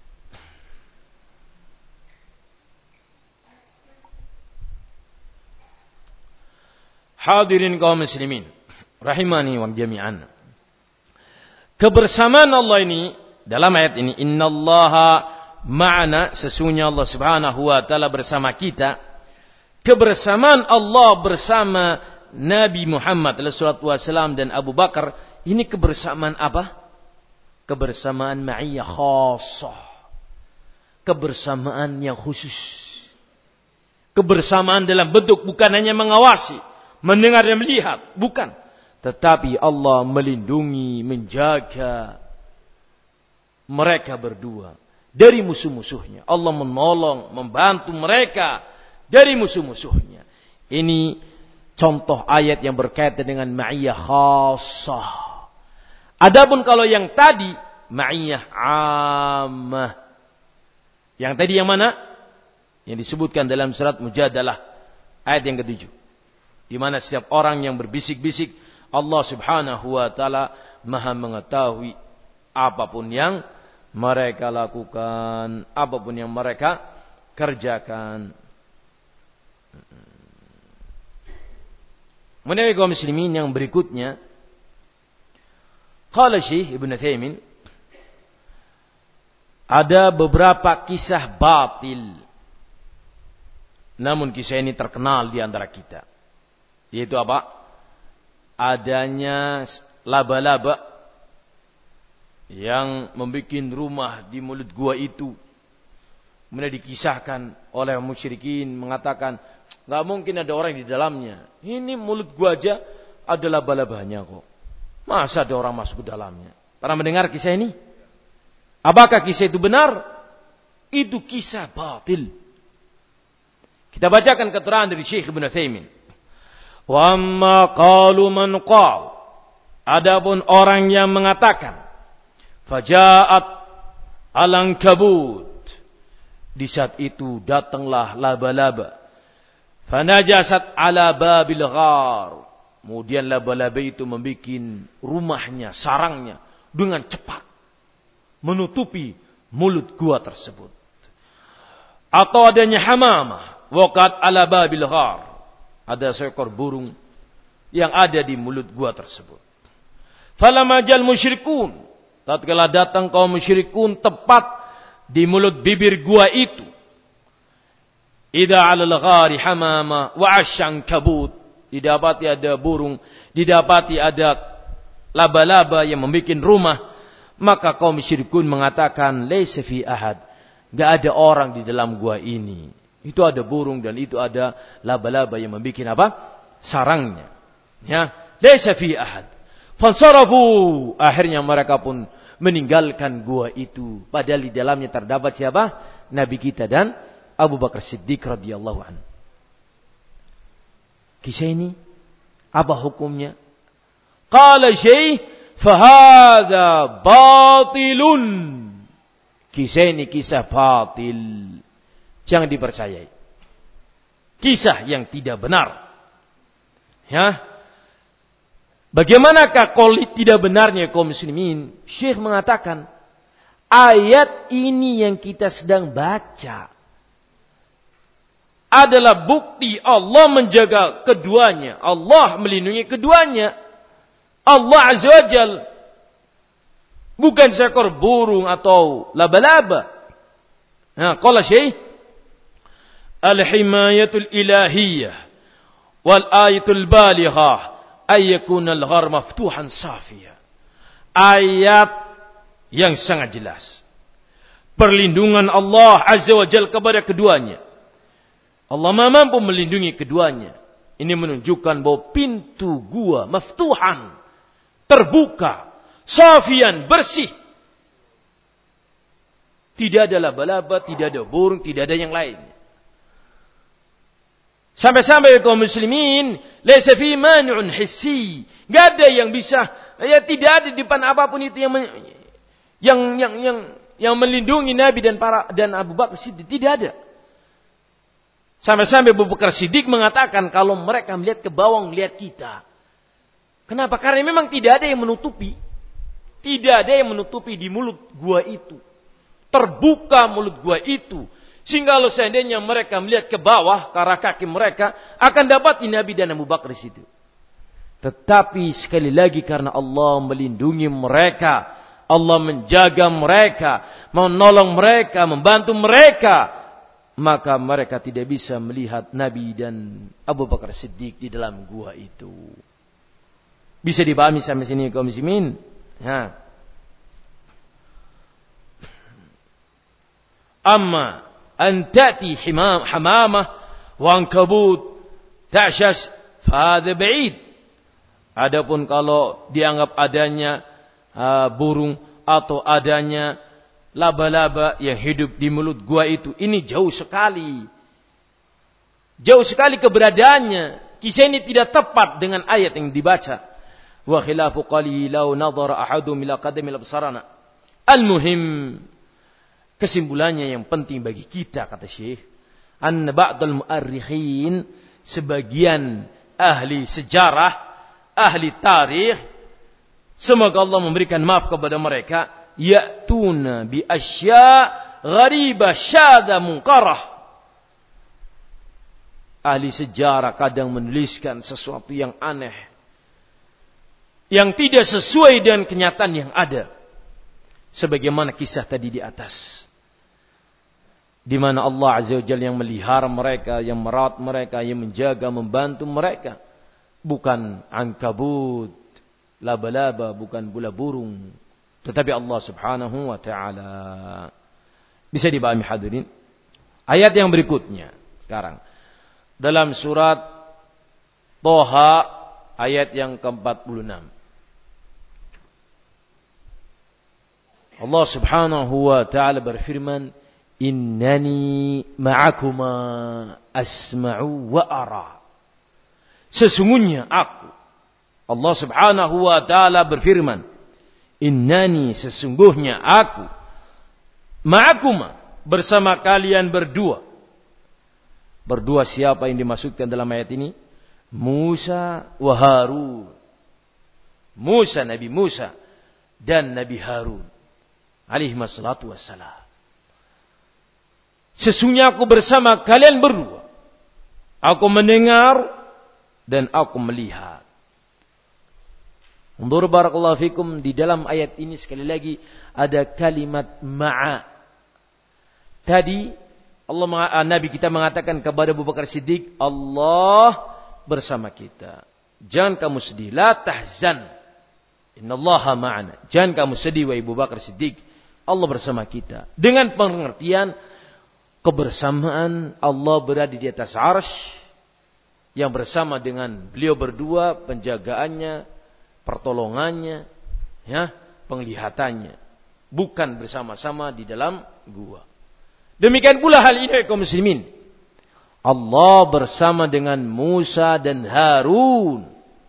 Hadirin kaum muslimin. Rahimani wa jami'an. Kebersamaan Allah ini, dalam ayat ini, innallaha ma'ana, sesungguhnya Allah subhanahu wa ta'ala bersama kita. Kebersamaan Allah bersama Nabi Muhammad SAW dan Abu Bakar, ini kebersamaan apa? Kebersamaan ma'iyyah khassah. Kebersamaan yang khusus. Kebersamaan dalam bentuk bukan hanya mengawasi, mendengar dan melihat, bukan. Tetapi Allah melindungi, menjaga mereka berdua dari musuh-musuhnya. Allah menolong, membantu mereka dari musuh-musuhnya. Ini contoh ayat yang berkaitan dengan ma'iyyah khassah. Adapun kalau yang tadi, ma'iyyah ammah. Yang tadi yang mana? Yang disebutkan dalam surat Mujadalah, ayat yang ke-7. Di mana setiap orang yang berbisik-bisik, Allah subhanahu wa ta'ala maha mengetahui apapun yang mereka lakukan, apapun yang mereka kerjakan. Menawi kaum muslimin yang berikutnya, qala Syekh Ibnu Utsaimin, ada beberapa kisah batil. Namun kisah ini terkenal di antara kita. Yaitu apa? Adanya laba-laba yang membuat rumah di mulut gua itu. Kemudian dikisahkan oleh musyrikin mengatakan, enggak mungkin ada orang di dalamnya. Ini mulut gua aja ada laba-labanya kok. Masa ada orang masuk ke dalamnya? Pernah mendengar kisah ini? Apakah kisah itu benar? Itu kisah batil. Kita bacakan keterangan dari Syekh Ibnu Utsaimin. Wa amma qalu man qal. Adapun orang yang mengatakan, faja'at al-ankabut. Di saat itu datanglah laba-laba. Fanajasat ala babil ghar. Kemudian laba-laba itu membuat rumahnya, sarangnya dengan cepat menutupi mulut gua tersebut. Atau adanya hamamah waqat ala babil ghar. Ada seekor burung yang ada di mulut gua tersebut. Falamajal musyrikun, tatkala datang kaum musyrikun tepat di mulut bibir gua itu. Idza 'alal ghari hamama wa 'asyan kabut. Didapati ada burung, didapati ada laba-laba yang membuat rumah, maka kaum musyrikun mengatakan laisa fi ahad. Enggak ada orang di dalam gua ini. Itu ada burung dan itu ada laba-laba yang membuat apa? Sarangnya. Ya, laisa fi ahad. Fansarafu, akhirnya mereka pun meninggalkan gua itu. Padahal di dalamnya terdapat siapa? Nabi kita dan Abu Bakar Siddiq radhiyallahu anhu. Kisah ini apa hukumnya? Qala Syekh, fahadha batilun. Kisah ini kisah batil. Jangan dipercayai. Kisah yang tidak benar. Ya. Bagaimanakah kalau tidak benarnya kaum muslimin? Syekh mengatakan, ayat ini yang kita sedang baca adalah bukti Allah menjaga keduanya. Allah melindungi keduanya. Allah Azza wa Jalla Bukan seekor burung atau laba-laba. Nah, qala Syekh, al-himayatul ilahiyah wal ayatul balighah ay yakuna al-ghar maftuhan safiyah. Ayat yang sangat jelas. Perlindungan Allah Azza wa Jalla kepada keduanya. Allah mampu melindungi keduanya. Ini menunjukkan bahwa pintu gua maftuhan, terbuka, safian, bersih. Tidak ada laba-laba, tidak ada burung, tidak ada yang lain. Sampai-sampai kaum muslimin, laisa fi mani'un hissi. Enggak ada yang bisa, ya tidak ada di depan apapun itu yang melindungi Nabi dan Abu Bakar Siddiq, tidak ada. Sampai-sampai Abu Bakar Siddiq mengatakan kalau mereka melihat ke bawah, melihat kita. Kenapa? Karena memang tidak ada yang menutupi. Tidak ada yang menutupi di mulut gua itu. Terbuka mulut gua itu. Sehingga kalau seandainya mereka melihat ke bawah, ke arah kaki mereka, akan dapat Nabi dan Abu Bakar di situ. Tetapi sekali lagi karena Allah melindungi mereka, Allah menjaga mereka, menolong mereka, membantu mereka, maka mereka tidak bisa melihat Nabi dan Abu Bakar Siddiq di dalam gua itu. Bisa dipahami sampai sini kaum muslimin? Ya. Amma an ta'ti hamamah wa ankabut ta'shas fa hadha ba'id. Adapun kalau dianggap adanya burung atau adanya laba-laba yang hidup di mulut gua itu, ini jauh sekali. Jauh sekali keberadaannya. Kisah ini tidak tepat dengan ayat yang dibaca. Wa khilafu qali law nadhara ahadum ila qadamil absarana. Al-muhim, kesimpulannya yang penting bagi kita, kata Syekh, anna ba'dal mu'arrikhin, sebagian ahli sejarah, ahli tarikh, semoga Allah memberikan maaf kepada mereka, ya'tuna bi asya' gharibah syadha munkarah. Ahli sejarah kadang menuliskan sesuatu yang aneh, yang tidak sesuai dengan kenyataan yang ada. Sebagaimana kisah tadi di atas. Di mana Allah Azza wa Jalla yang melihara mereka, yang merawat mereka, yang menjaga, membantu mereka. Bukan ankabut, laba-laba, bukan bola burung. Tetapi Allah Subhanahu wa ta'ala. Bisa dipahami hadirin? Ayat yang berikutnya sekarang. Dalam surat Toha ayat yang ke-46. Allah Subhanahu wa ta'ala berfirman, innani ma'akuma asma'u wa ara. Sesungguhnya aku, Allah Subhanahu wa ta'ala berfirman, innani, sesungguhnya aku, ma'akuma, bersama kalian berdua. Berdua siapa yang dimaksudkan dalam ayat ini? Musa wa Harun. Musa, Nabi Musa dan Nabi Harun alaihi wassalatu wassalam. Sesungguhnya aku bersama kalian berdua. Aku mendengar dan aku melihat. Undur barakallahu fikum, di dalam ayat ini sekali lagi ada kalimat ma'a. Tadi Nabi kita mengatakan kepada Abu Bakar Siddiq, Allah bersama kita. Jangan kamu sedih, la tahzan. Innallaha ma'ana. Jangan kamu sedih wahai Abu Bakar Siddiq. Allah bersama kita. Dengan pengertian kebersamaan Allah berada di atas arsy, yang bersama dengan beliau berdua, penjagaannya, pertolongannya, ya, penglihatannya. Bukan bersama-sama di dalam gua. Demikian pula hal ini kaum muslimin. Allah bersama dengan Musa dan Harun.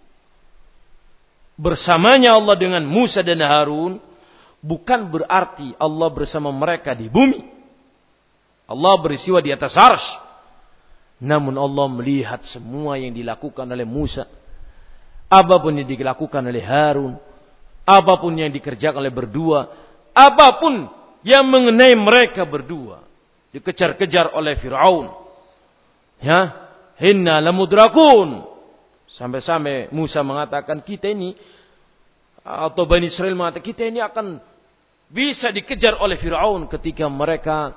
Bersamanya Allah dengan Musa dan Harun bukan berarti Allah bersama mereka di bumi. Allah beristiwa di atas arsy. Namun Allah melihat semua yang dilakukan oleh Musa. Apapun yang dilakukan oleh Harun. Apapun yang dikerjakan oleh berdua. Apapun yang mengenai mereka berdua. Dikejar-kejar oleh Fir'aun. Ya, inna lamudrakun. Sampai-sampai Musa mengatakan kita ini, atau Bani Israel mengatakan kita ini akan bisa dikejar oleh Fir'aun ketika mereka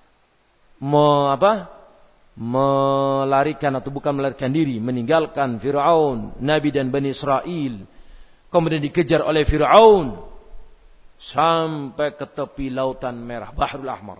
melarikan atau bukan melarikan diri, meninggalkan Fir'aun, Nabi dan Bani Israel, kemudian dikejar oleh Fir'aun sampai ke tepi lautan merah, Bahrul Ahmar.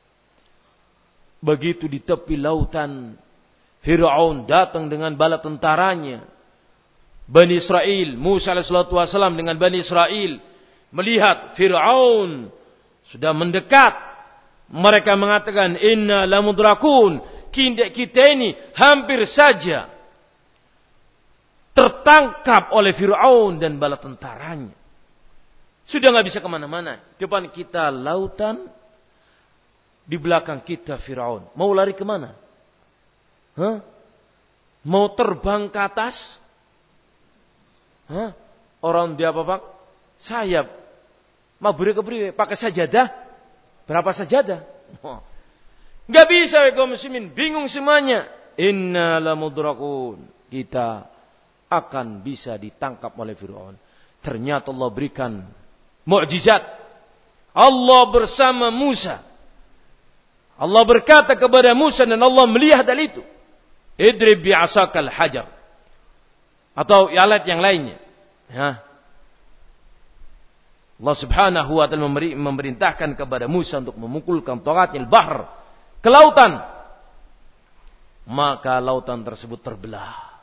Begitu di tepi lautan, Fir'aun datang dengan bala tentaranya. Bani Israel, Musa AS dengan Bani Israel melihat Fir'aun sudah mendekat. Mereka mengatakan, inna lamudrakun, kita ini hampir saja tertangkap oleh Fir'aun dan bala tentaranya. Sudah gak bisa kemana-mana. Depan kita lautan, di belakang kita Fir'aun. Mau lari kemana? Mau terbang ke atas? Orang dia apa, Pak? Sayap. Mabure kepriwe? Pakai sajadah? Berapa sajadah? Gak bisa, kaum muslimin. Bingung semuanya. Inna lamudrakun. Kita akan bisa ditangkap oleh Fir'aun. Ternyata Allah berikan mukjizat. Allah bersama Musa. Allah berkata kepada Musa dan Allah melihat hal itu. Idrib bi'asakal hajar. Atau ayat yang lainnya. Allah subhanahu wa ta'ala memerintahkan kepada Musa untuk memukulkan toghatnya bahr ke lautan. Maka lautan tersebut terbelah.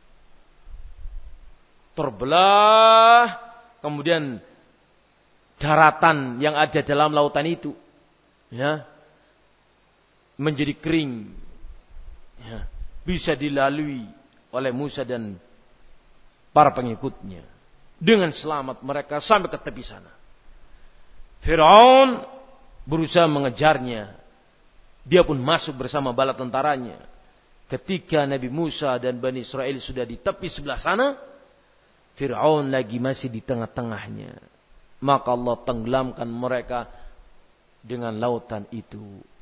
Kemudian daratan yang ada dalam lautan itu menjadi kering, bisa dilalui oleh Musa dan para pengikutnya dengan selamat. Mereka sampai ke tepi sana. Firaun berusaha mengejarnya. Dia pun masuk bersama bala tentaranya. Ketika Nabi Musa dan Bani Israel sudah di tepi sebelah sana, Firaun lagi masih di tengah-tengahnya. Maka Allah tenggelamkan mereka dengan lautan itu.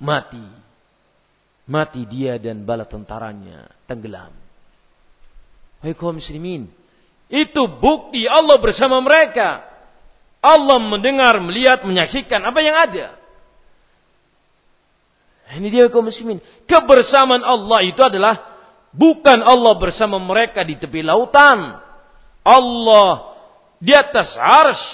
Mati dia dan bala tentaranya, tenggelam. Hai kaum muslimin, itu bukti Allah bersama mereka. Allah mendengar, melihat, menyaksikan apa yang ada. Ini dia kaum muslimin. Kebersamaan Allah itu adalah bukan Allah bersama mereka di tepi lautan. Allah di atas arsy.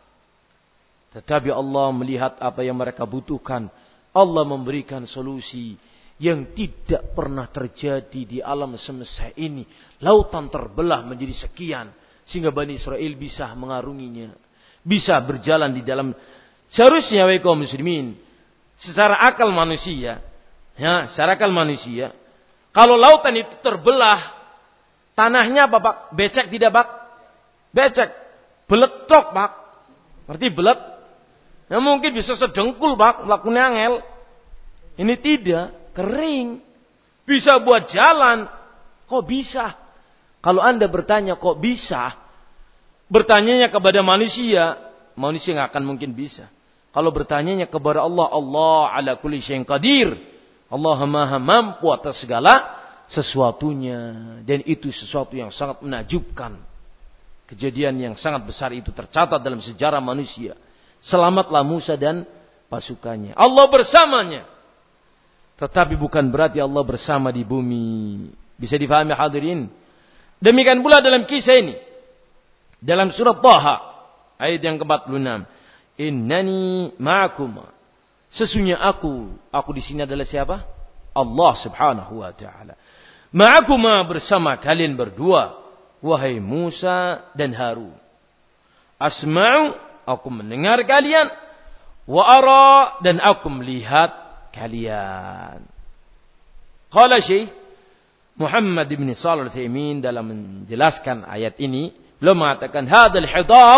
Tetapi Allah melihat apa yang mereka butuhkan. Allah memberikan solusi yang tidak pernah terjadi di alam semesta ini. Lautan terbelah menjadi sekian. Sehingga Bani Israel bisa mengarunginya. Bisa berjalan di dalam. Seharusnya kaum muslimin, secara akal manusia. Secara akal manusia. Kalau lautan itu terbelah. Tanahnya apa, Pak? Becek tidak, Pak? Becek. Beletok, Pak. Berarti belet. Mungkin bisa sedengkul, Pak. Lakunya angel. Ini tidak. Kering. Bisa buat jalan. Kok bisa? Kalau Anda bertanya kok bisa, bertanyanya kepada manusia nggak akan mungkin bisa. Kalau bertanyanya kepada Allah, Allah ala kulli syai'in qadir. Allah maha mampu atas segala sesuatunya. Dan itu sesuatu yang sangat menakjubkan. Kejadian yang sangat besar itu tercatat dalam sejarah manusia. Selamatlah Musa dan pasukannya. Allah bersamanya. Tetapi bukan berarti Allah bersama di bumi. Bisa difahami hadirin? Demikian pula dalam kisah ini. Dalam surat Taha. Ayat yang ke-46. Innani ma'akum. Sesungguhnya aku di sini adalah siapa? Allah subhanahu wa ta'ala. Ma'akuma bersama kalian berdua. Wahai Musa dan Harun. Asma'u, aku mendengar kalian. Wa ara, dan aku melihat kalian. Qala Syekh Muhammad bin Shalih Al-Utsaimin dalam menjelaskan ayat ini, beliau mengatakan hadzal hidab,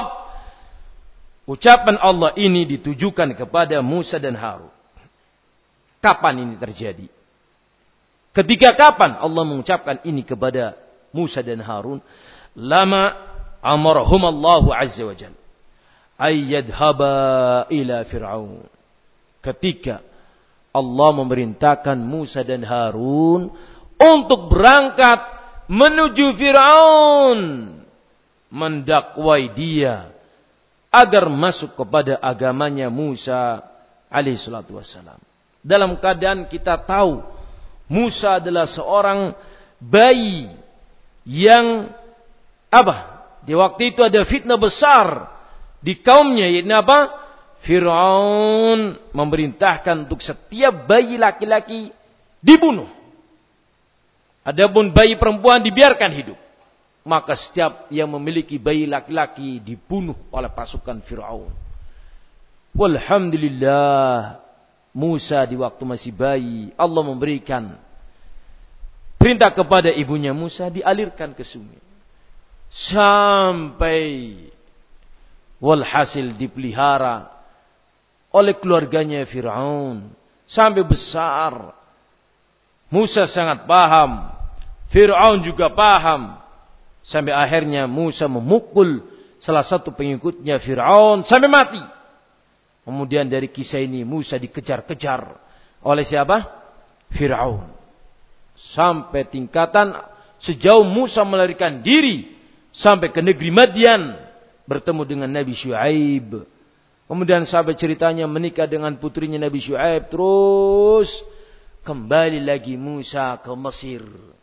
ucapan Allah ini ditujukan kepada Musa dan Harun. Kapan ini terjadi? Ketika kapan Allah mengucapkan ini kepada Musa dan Harun? Lama amarahum Allah azza wa jalla ayyadhaba ila Fir'aun. Ketika Allah memerintahkan Musa dan Harun untuk berangkat menuju Fir'aun, mendakwai dia agar masuk kepada agamanya Musa alaihi salatu wassalam. Dalam keadaan kita tahu Musa adalah seorang bayi yang di waktu itu ada fitnah besar di kaumnya, yaitu Fir'aun memerintahkan untuk setiap bayi laki-laki dibunuh. Adapun bayi perempuan dibiarkan hidup. Maka setiap yang memiliki bayi laki-laki dibunuh oleh pasukan Fir'aun. Walhamdulillah, Musa di waktu masih bayi, Allah memberikan perintah kepada ibunya Musa dialirkan ke sungai. Sampai walhasil dipelihara oleh keluarganya Fir'aun. Sampai besar. Musa sangat paham. Fir'aun juga paham. Sampai akhirnya Musa memukul salah satu pengikutnya Fir'aun sampai mati. Kemudian dari kisah ini Musa dikejar-kejar oleh siapa? Fir'aun. Sampai tingkatan sejauh Musa melarikan diri sampai ke negeri Madian bertemu dengan Nabi Syuaib. Kemudian sampai ceritanya menikah dengan putrinya Nabi Syuaib. Terus kembali lagi Musa ke Mesir.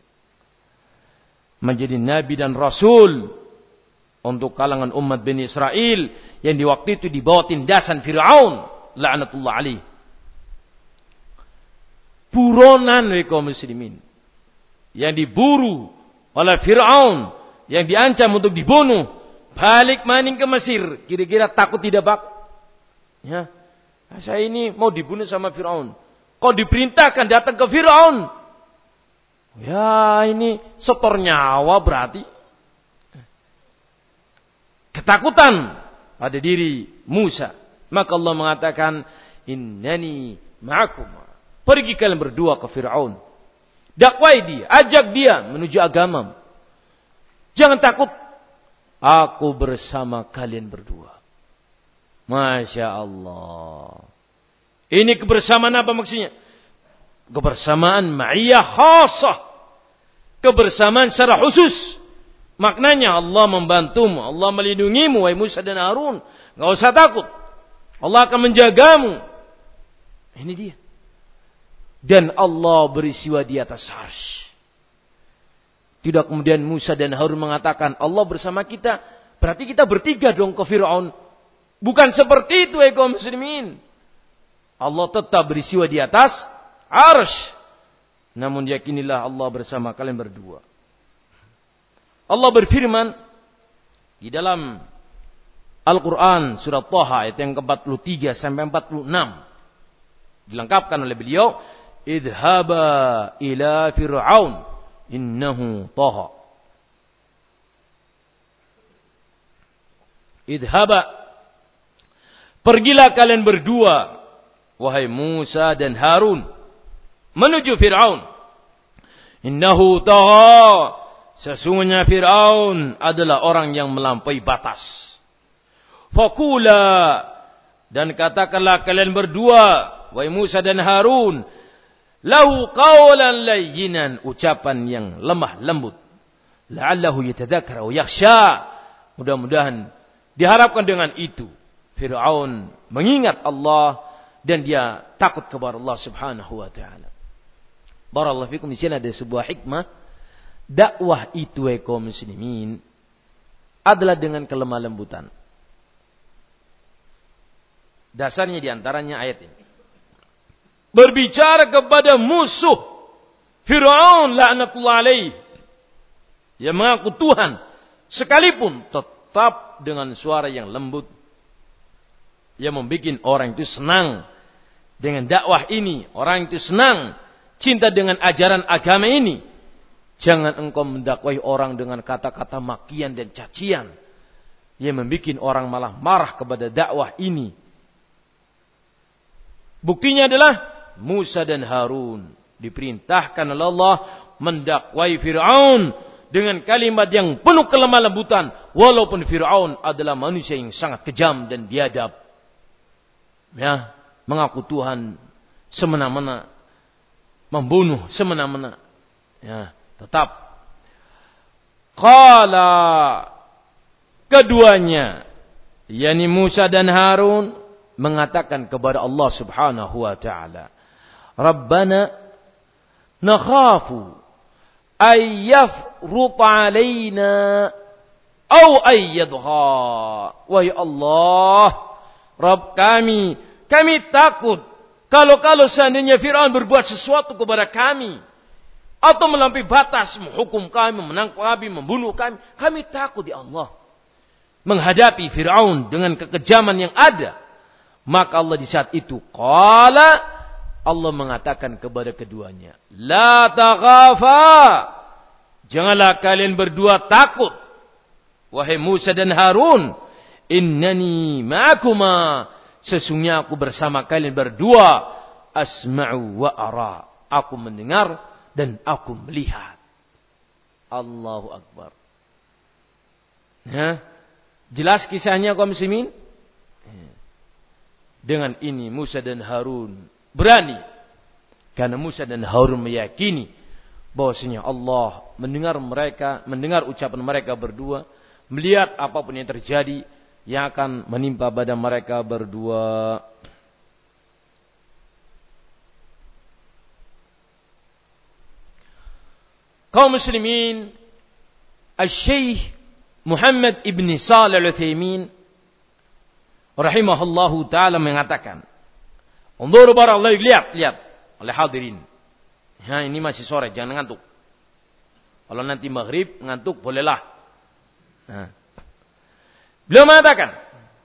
Menjadi nabi dan rasul untuk kalangan umat Bani Israel yang di waktu itu di bawah tindasan Fir'aun la'natullah alaih. Buronan kaum muslimin yang diburu oleh Fir'aun, yang diancam untuk dibunuh, balik maning ke Mesir. Kira-kira takut tidak, Pak? Ya, saya ini mau dibunuh sama Fir'aun. Kok diperintahkan datang ke Fir'aun? Ya, ini setor nyawa berarti. Ketakutan pada diri Musa. Maka Allah mengatakan, innani ma'akum. Pergi kalian berdua ke Fir'aun. Dakwai dia, ajak dia menuju agama. Jangan takut. Aku bersama kalian berdua. Masya Allah. Ini kebersamaan apa maksudnya? Kebersamaan ma'iyah khasah. Kebersamaan secara khusus. Maknanya Allah membantumu, Allah melindungimu, wahai Musa dan Harun. Enggak usah takut. Allah akan menjagamu. Ini dia. Dan Allah beristiwa di atas arsy. Tidak kemudian Musa dan Harun mengatakan, Allah bersama kita, berarti kita bertiga dong ke Fir'aun. Bukan seperti itu, kaum muslimin. Allah tetap beristiwa di atas arsy. Namun yakinilah Allah bersama kalian berdua. Allah berfirman di dalam Al-Quran surat Thaha ayat yang ke-43 sampai 46. Dilengkapkan oleh beliau, idhaba ila fir'aun innahu tagha. Idhaba, pergilah kalian berdua, wahai Musa dan Harun, menuju Fir'aun. Innahu tagha, sesungguhnya Fir'aun adalah orang yang melampaui batas. Faqula, dan katakanlah kalian berdua, wahai Musa dan Harun, lahu qawlan layyinan, ucapan yang lemah lembut. La'allahu yatadzakkar aw yakhsha, mudah-mudahan diharapkan dengan itu Fir'aun mengingat Allah dan dia takut kepada Allah Subhanahu wa taala. Barakallahu fikum. Di sini ada sebuah hikmah. Dakwah itu kaum muslimin adalah dengan kelemah lembutan. Dasarnya diantaranya ayat ini. Berbicara kepada musuh Fir'aun la'natullah alaih, yang mengaku Tuhan, sekalipun tetap dengan suara yang lembut, yang membuat orang itu senang dengan dakwah ini, orang itu senang, cinta dengan ajaran agama ini. Jangan engkau mendakwai orang dengan kata-kata makian dan cacian yang membuat orang malah marah kepada dakwah ini. Buktinya adalah Musa dan Harun diperintahkan oleh Allah mendakwai Fir'aun dengan kalimat yang penuh kelemah lembutan, walaupun Fir'aun adalah manusia yang sangat kejam dan biadab. Ya, mengaku Tuhan semena-mena, membunuh semena-mena. Ya, tetap qala, keduanya yakni Musa dan Harun, mengatakan kepada Allah Subhanahu wa taala, Rabbana nakhafu ay yafruta alaina aw ay yadgha. Wahai Allah, Rabb kami takut kalau seandainya Fir'aun berbuat sesuatu kepada kami atau melampaui batas, menghukum kami, menangkap kami, membunuh kami. Kami takut ya Allah menghadapi Fir'aun dengan kekejaman yang ada. Maka Allah di saat itu Allah mengatakan kepada keduanya, la taghafa, janganlah kalian berdua takut, wahai Musa dan Harun, innani ma'akuma, sesungguhnya aku bersama kalian berdua, asma'u wa ara, aku mendengar dan aku melihat. Allahu Akbar. Ya, jelas kisahnya kaum muslimin. Dengan ini Musa dan Harun berani, karena Musa dan Harun meyakini bahwasanya Allah mendengar ucapan mereka berdua, melihat apapun yang terjadi yang akan menimpa pada mereka berdua. Kaum muslimin, Asy-Syaikh Muhammad ibn Shalih Al-Utsaimin rahimahullahu ta'ala mengatakan, undur barakallahu, lihat oleh hadirin. Ya, ini masih sore, jangan ngantuk. Kalau nanti maghrib ngantuk bolehlah. Nah. Beliau mengatakan,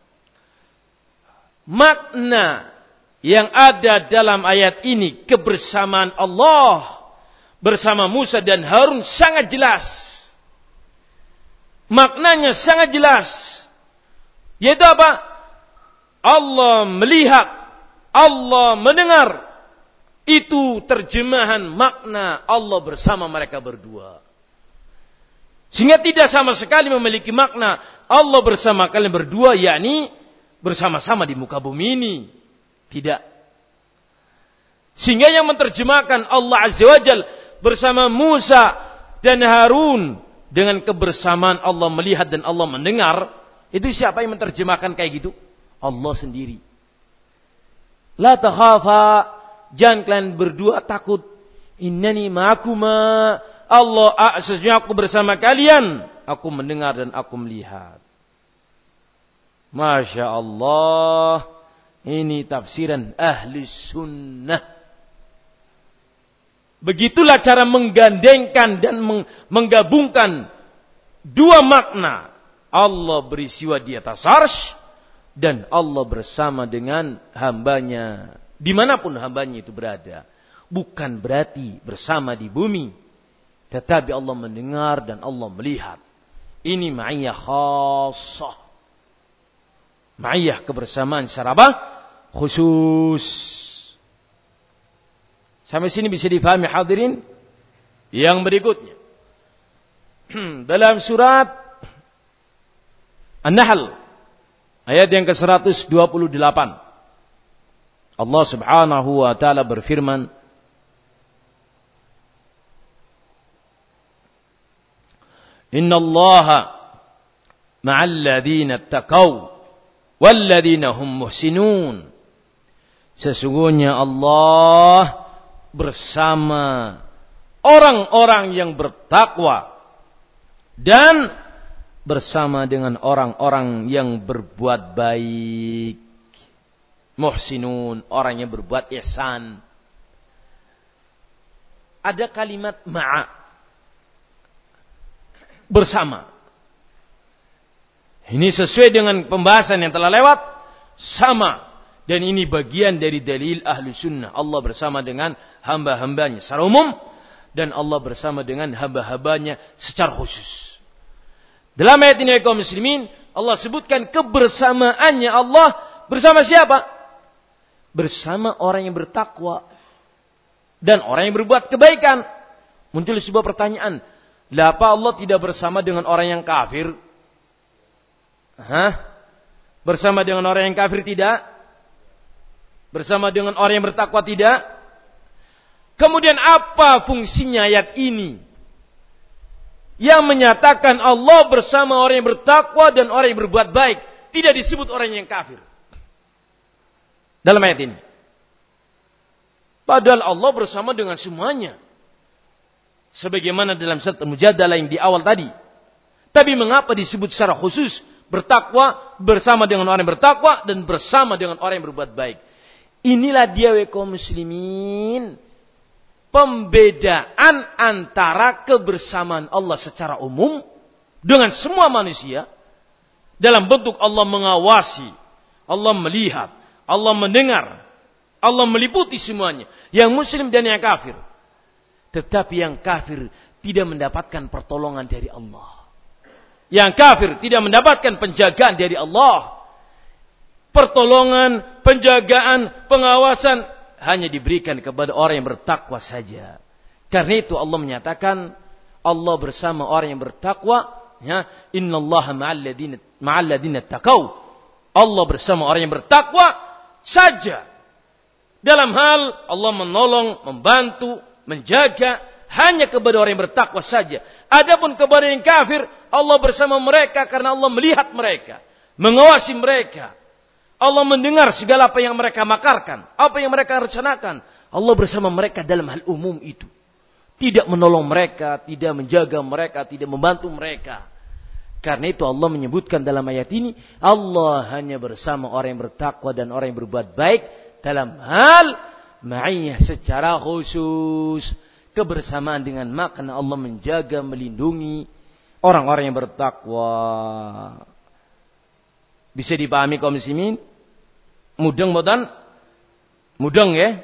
makna yang ada dalam ayat ini, kebersamaan Allah bersama Musa dan Harun sangat jelas. Maknanya sangat jelas. Yaitu apa? Allah melihat, Allah mendengar. Itu terjemahan makna Allah bersama mereka berdua. Sehingga tidak sama sekali memiliki makna Allah bersama kalian berdua, yakni bersama-sama di muka bumi ini. Tidak. Sehingga yang menerjemahkan Allah Azza wa Jalla bersama Musa dan Harun dengan kebersamaan Allah melihat dan Allah mendengar, itu siapa yang menerjemahkan kayak gitu? Allah sendiri. La takhafa, jangan kalian berdua takut. Innani ma'akuma, Allah sesungguhnya aku bersama kalian, aku mendengar dan aku melihat. Masya Allah, ini tafsiran ahli sunnah. Begitulah cara menggandengkan dan menggabungkan dua makna. Allah beristiwa di atas arsy dan Allah bersama dengan hambanya, dimanapun hambanya itu berada. Bukan berarti bersama di bumi, tetapi Allah mendengar dan Allah melihat. Ini ma'iyah khassah. Ma'iyah kebersamaan secara apa? Khusus. Sampai sini bisa difahami hadirin? Yang berikutnya. Dalam surat An-Nahl ayat yang ke-128. Allah Subhanahu wa taala berfirman, Innallaha ma'al ladzina taqaw wal ladzina hum muhsinun. Sesungguhnya Allah bersama orang-orang yang bertakwa dan bersama dengan orang-orang yang berbuat baik. Muhsinun, orang yang berbuat ihsan. Ada kalimat ma'a, bersama. Ini sesuai dengan pembahasan yang telah lewat, sama. Dan ini bagian dari dalil ahlu sunnah. Allah bersama dengan hamba-hambanya secara umum, dan Allah bersama dengan hamba-hambanya secara khusus. Dalam ayat ini kaum muslimin, Allah sebutkan kebersamaannya Allah bersama siapa? Bersama orang yang bertakwa dan orang yang berbuat kebaikan. Muncul sebuah pertanyaan, kenapa Allah tidak bersama dengan orang yang kafir? Bersama dengan orang yang kafir tidak? Bersama dengan orang yang bertakwa tidak? Kemudian apa fungsinya ayat ini yang menyatakan Allah bersama orang yang bertakwa dan orang yang berbuat baik? tidak disebut orang yang kafir dalam ayat ini. Padahal Allah bersama dengan semuanya. Sebagaimana dalam surat Al-Mujadalah yang di awal tadi. Tapi mengapa disebut secara khusus bertakwa bersama dengan orang yang bertakwa dan bersama dengan orang yang berbuat baik? Inilah dia kaum muslimin, pembedaan antara kebersamaan Allah secara umum dengan semua manusia dalam bentuk Allah mengawasi, Allah melihat, Allah mendengar, Allah meliputi semuanya, yang muslim dan yang kafir. Tetapi yang kafir tidak mendapatkan pertolongan dari Allah. Yang kafir tidak mendapatkan penjagaan dari Allah. Pertolongan, penjagaan, pengawasan hanya diberikan kepada orang yang bertakwa saja. Karena itu Allah menyatakan Allah bersama orang yang bertakwa. Ya, innallaha ma'al ladina taqaw. Allah bersama orang yang bertakwa saja. Dalam hal Allah menolong, membantu, menjaga hanya kepada orang yang bertakwa saja. Adapun kepada yang kafir, Allah bersama mereka karena Allah melihat mereka, mengawasi mereka. Allah mendengar segala apa yang mereka makarkan, apa yang mereka rencanakan. Allah bersama mereka dalam hal umum itu. Tidak menolong mereka, tidak menjaga mereka, tidak membantu mereka. Karena itu Allah menyebutkan dalam ayat ini, Allah hanya bersama orang yang bertakwa dan orang yang berbuat baik dalam hal ma'iyah secara khusus. Kebersamaan dengan makna Allah menjaga, melindungi orang-orang yang bertakwa. Bisa dipahami kaum muslimin? Mudeng ya?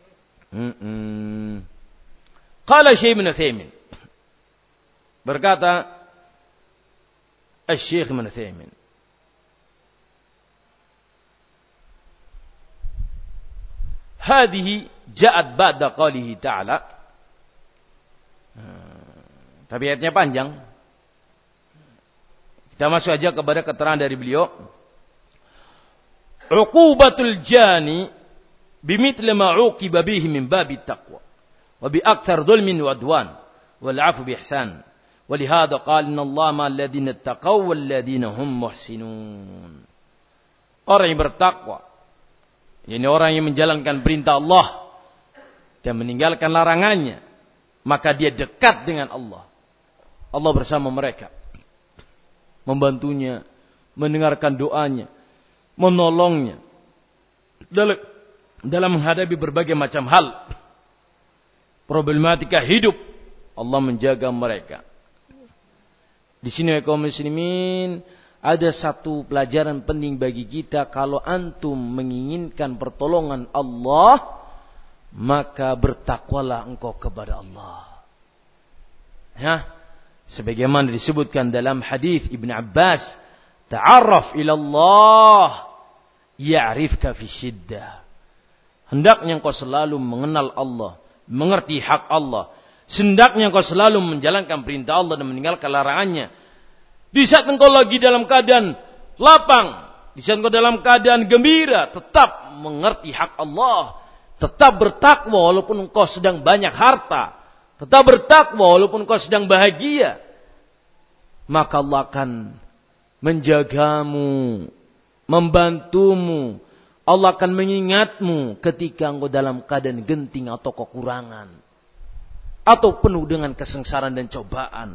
Qala Syekh Ibnu Utsaimin. Berkata Syekh Ibnu Utsaimin, hadhihi ja'at ba'da qalihi ta'ala. Tapi ayatnya panjang. Kita masuk aja kepada keterangan dari beliau. Uqubatul jani bimithli ma uqiba bihi min babi taqwa wa bi akthar dhulmin wa adwan wal 'afu bi ihsan. Walihada qala innallaha ma'al ladzina taqaw wal ladzina hum muhsinun. Orang yang bertakwa, ini orang yang menjalankan perintah Allah dan meninggalkan larangannya, maka dia dekat dengan Allah. Allah bersama mereka, membantunya, mendengarkan doanya, menolongnya dalam menghadapi berbagai macam hal, problematika hidup. Allah menjaga mereka. Di sini kaum muslimin, ada satu pelajaran penting bagi kita. Kalau antum menginginkan pertolongan Allah, maka bertakwalah engkau kepada Allah. Ya, sebagaimana disebutkan dalam hadis Ibn Abbas, ta'arraf ila Allah ya'rifka fi syiddah. Hendaknya engkau selalu mengenal Allah, mengerti hak Allah. Hendaknya engkau selalu menjalankan perintah Allah dan meninggalkan larangannya. Di saat engkau lagi dalam keadaan lapang, di saat engkau dalam keadaan gembira, tetap mengerti hak Allah. Tetap bertakwa walaupun engkau sedang banyak harta. Tetap bertakwa walaupun engkau sedang bahagia. Maka Allah akan menjagamu, membantumu. Allah akan mengingatmu ketika engkau dalam keadaan genting atau kekurangan. Atau penuh dengan kesengsaraan dan cobaan.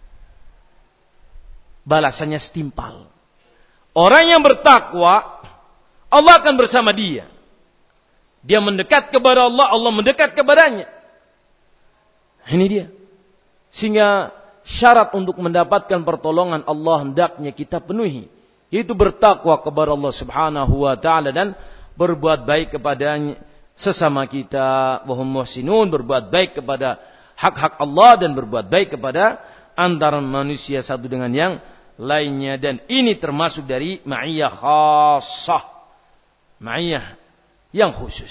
Balasannya setimpal. Orang yang bertakwa, Allah akan bersama dia. Dia mendekat kepada Allah, Allah mendekat kepadanya. Ini dia. Sehingga syarat untuk mendapatkan pertolongan Allah hendaknya kita penuhi. Yaitu bertakwa kepada Allah subhanahu wa ta'ala dan berbuat baik kepada sesama kita. Wahum muhsinun, berbuat baik kepada hak-hak Allah dan berbuat baik kepada antara manusia satu dengan yang lainnya. Dan ini termasuk dari ma'iyah khassah. Ma'iyah yang khusus.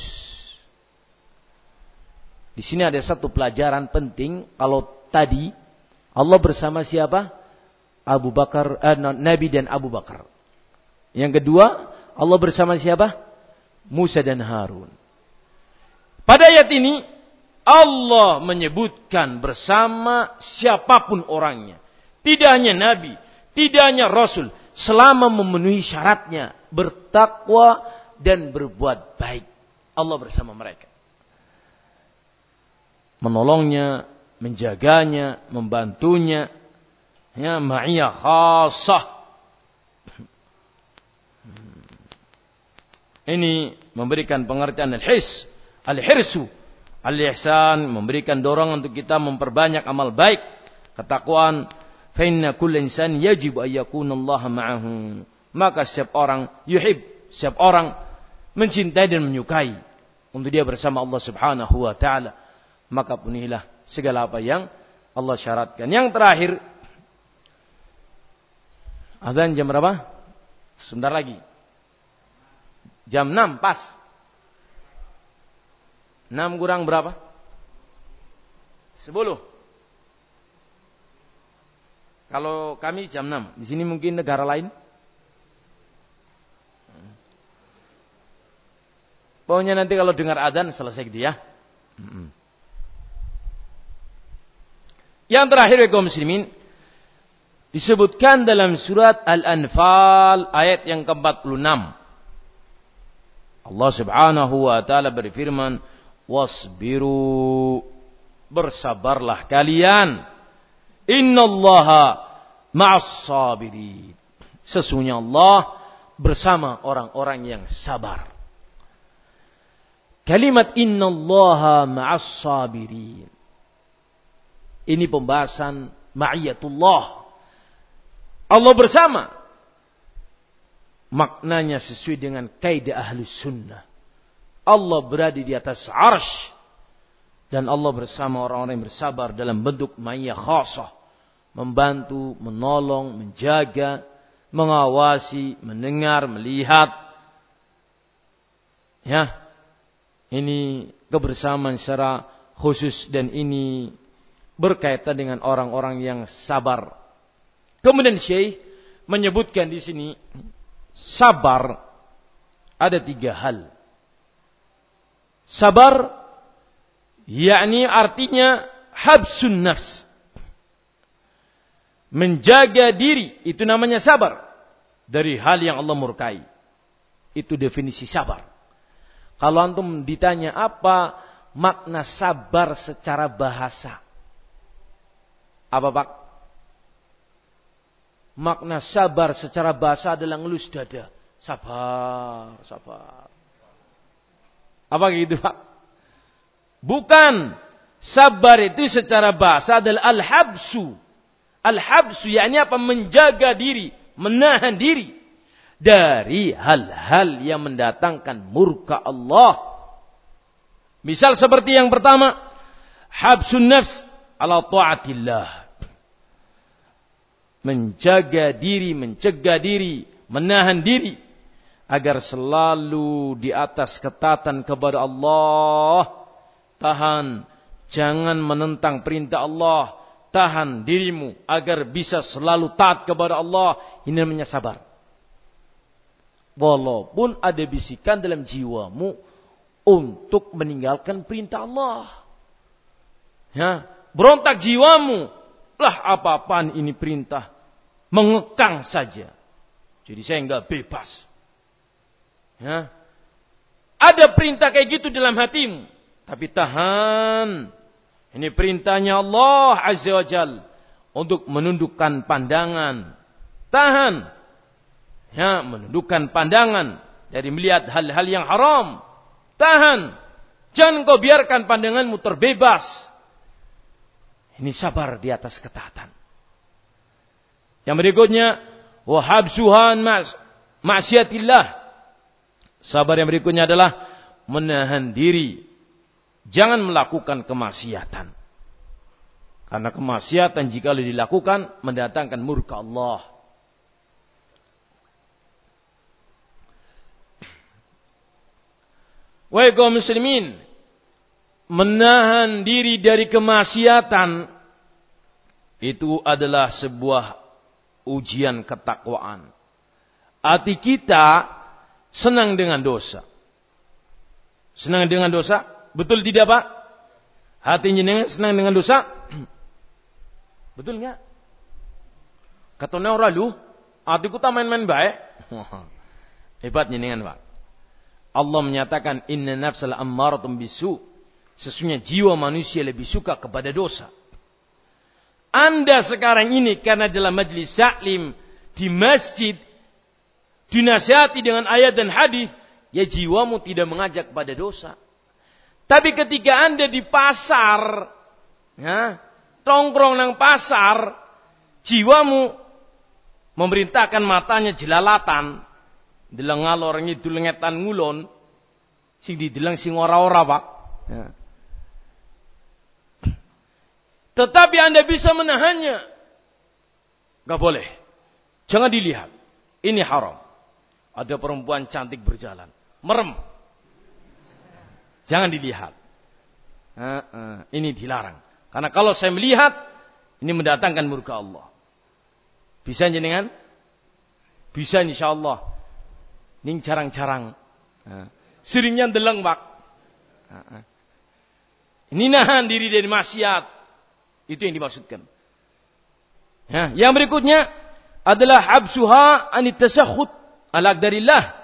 Di sini ada satu pelajaran penting. Kalau tadi Allah bersama siapa? Abu Bakar, Nabi dan Abu Bakar. Yang kedua, Allah bersama siapa? Musa dan Harun. Pada ayat ini Allah menyebutkan bersama siapapun orangnya. Tidak hanya Nabi, tidak hanya Rasul, selama memenuhi syaratnya, bertakwa dan berbuat baik. Allah bersama mereka. Menolongnya, menjaganya, membantunya. Ya, ma'iyah khasah. Ini memberikan pengertian al-hirsu, al-ihsan, memberikan dorongan untuk kita memperbanyak amal baik, ketakwaan. Fa inna kull insan yajib an yakuna Allah ma'ahu. Maka setiap orang setiap orang mencintai dan menyukai untuk dia bersama Allah Subhanahu wa taala. Maka penuhilah segala apa yang Allah syaratkan. Yang terakhir, azan jam berapa? Sebentar lagi. Jam 6 pas. 6 kurang berapa? 10. Kalau kami jam 6. Di sini mungkin negara lain. Pokoknya nanti kalau dengar adzan selesai dia. Yang terakhir kaum muslimin, disebutkan dalam surat Al-Anfal ayat yang ke-46. Allah Subhanahu wa taala berfirman, "Wasbiru, bersabarlah kalian. Innallaha ma'as sabirin." Sesungguhnya Allah bersama orang-orang yang sabar. Kalimat innallaha ma'as sabirin. Ini pembahasan ma'iyatullah. Allah bersama. Maknanya sesuai dengan kaidah Ahlus Sunnah. Allah berada di atas arsy. Dan Allah bersama orang-orang yang bersabar dalam bentuk ma'iyah khasah. Membantu, menolong, menjaga, mengawasi, mendengar, melihat. Ya. Ini kebersamaan secara khusus dan ini berkaitan dengan orang-orang yang sabar. Kemudian Syekh menyebutkan di sini sabar ada 3 hal. Sabar yakni artinya habsun nafs. Menjaga diri itu namanya sabar dari hal yang Allah murkai. Itu definisi sabar. Kalau antum ditanya apa makna sabar secara bahasa? Apa Pak? Makna sabar secara bahasa adalah ngelus dada. Sabar, sabar. Apa gitu Pak? Bukan. Sabar itu secara bahasa adalah al-habsu. Al-habsu yakni apa? Menjaga diri, menahan diri dari hal-hal yang mendatangkan murka Allah. Misal seperti yang pertama, habsun nafs ala ta'atillah. Menjaga diri, mencegah diri, menahan diri agar selalu di atas ketaatan kepada Allah. Tahan, jangan menentang perintah Allah. Tahan dirimu agar bisa selalu taat kepada Allah. Ini namanya sabar. Walaupun ada bisikan dalam jiwamu untuk meninggalkan perintah Allah. Ya, berontak jiwamu. Lah apa-apaan ini perintah. Mengekang saja. Jadi saya enggak bebas. Ya. Ada perintah kayak gitu dalam hatimu. Tapi tahan. Ini perintahnya Allah Azza wa Jal. Untuk menundukkan pandangan. Tahan. Ya, menundukkan pandangan dari melihat hal-hal yang haram. Tahan. Jangan kau biarkan pandanganmu terbebas. Ini sabar di atas ketaatan. Yang berikutnya, wahabsuhan ma'siyatillah. Sabar yang berikutnya adalah menahan diri. Jangan melakukan kemaksiatan. Karena kemaksiatan jika dilakukan mendatangkan murka Allah. Wahai kaum muslimin, menahan diri dari kemaksiatan itu adalah sebuah ujian ketakwaan. Hati kita senang dengan dosa. Senang dengan dosa? Betul tidak Pak? Hati jenengan senang dengan dosa? Betul enggak? Kata orang lu, Atiku tak main-main baik. Hebat jenengan, Pak. Allah menyatakan inna nafsal ammaratun bisu. Sesungguhnya jiwa manusia lebih suka kepada dosa. Anda sekarang ini karena dalam majlis taklim di masjid dinasihati dengan ayat dan hadis, ya jiwamu tidak mengajak kepada dosa. Tapi ketika Anda di pasar, ya, tongkrong nang pasar, jiwamu memerintahkan matanya jelalatan, delang ngalor ngidul ngetan ngulon, sing didelang sing ora-ora, Pak. Ya. Tetapi Anda bisa menahannya. Gak boleh. Jangan dilihat. Ini haram. Ada perempuan cantik berjalan. Merem. Jangan dilihat. Ini dilarang. Karena kalau saya melihat, ini mendatangkan murka Allah. Bisa jenengan? Bisa insyaallah. Ini jarang-jarang. Seringnya deleng, Pak. Ini nahan diri dari maksiat. Itu yang dimaksudkan. Yang berikutnya adalah habsuha anit tasakhut ala aqdarillah.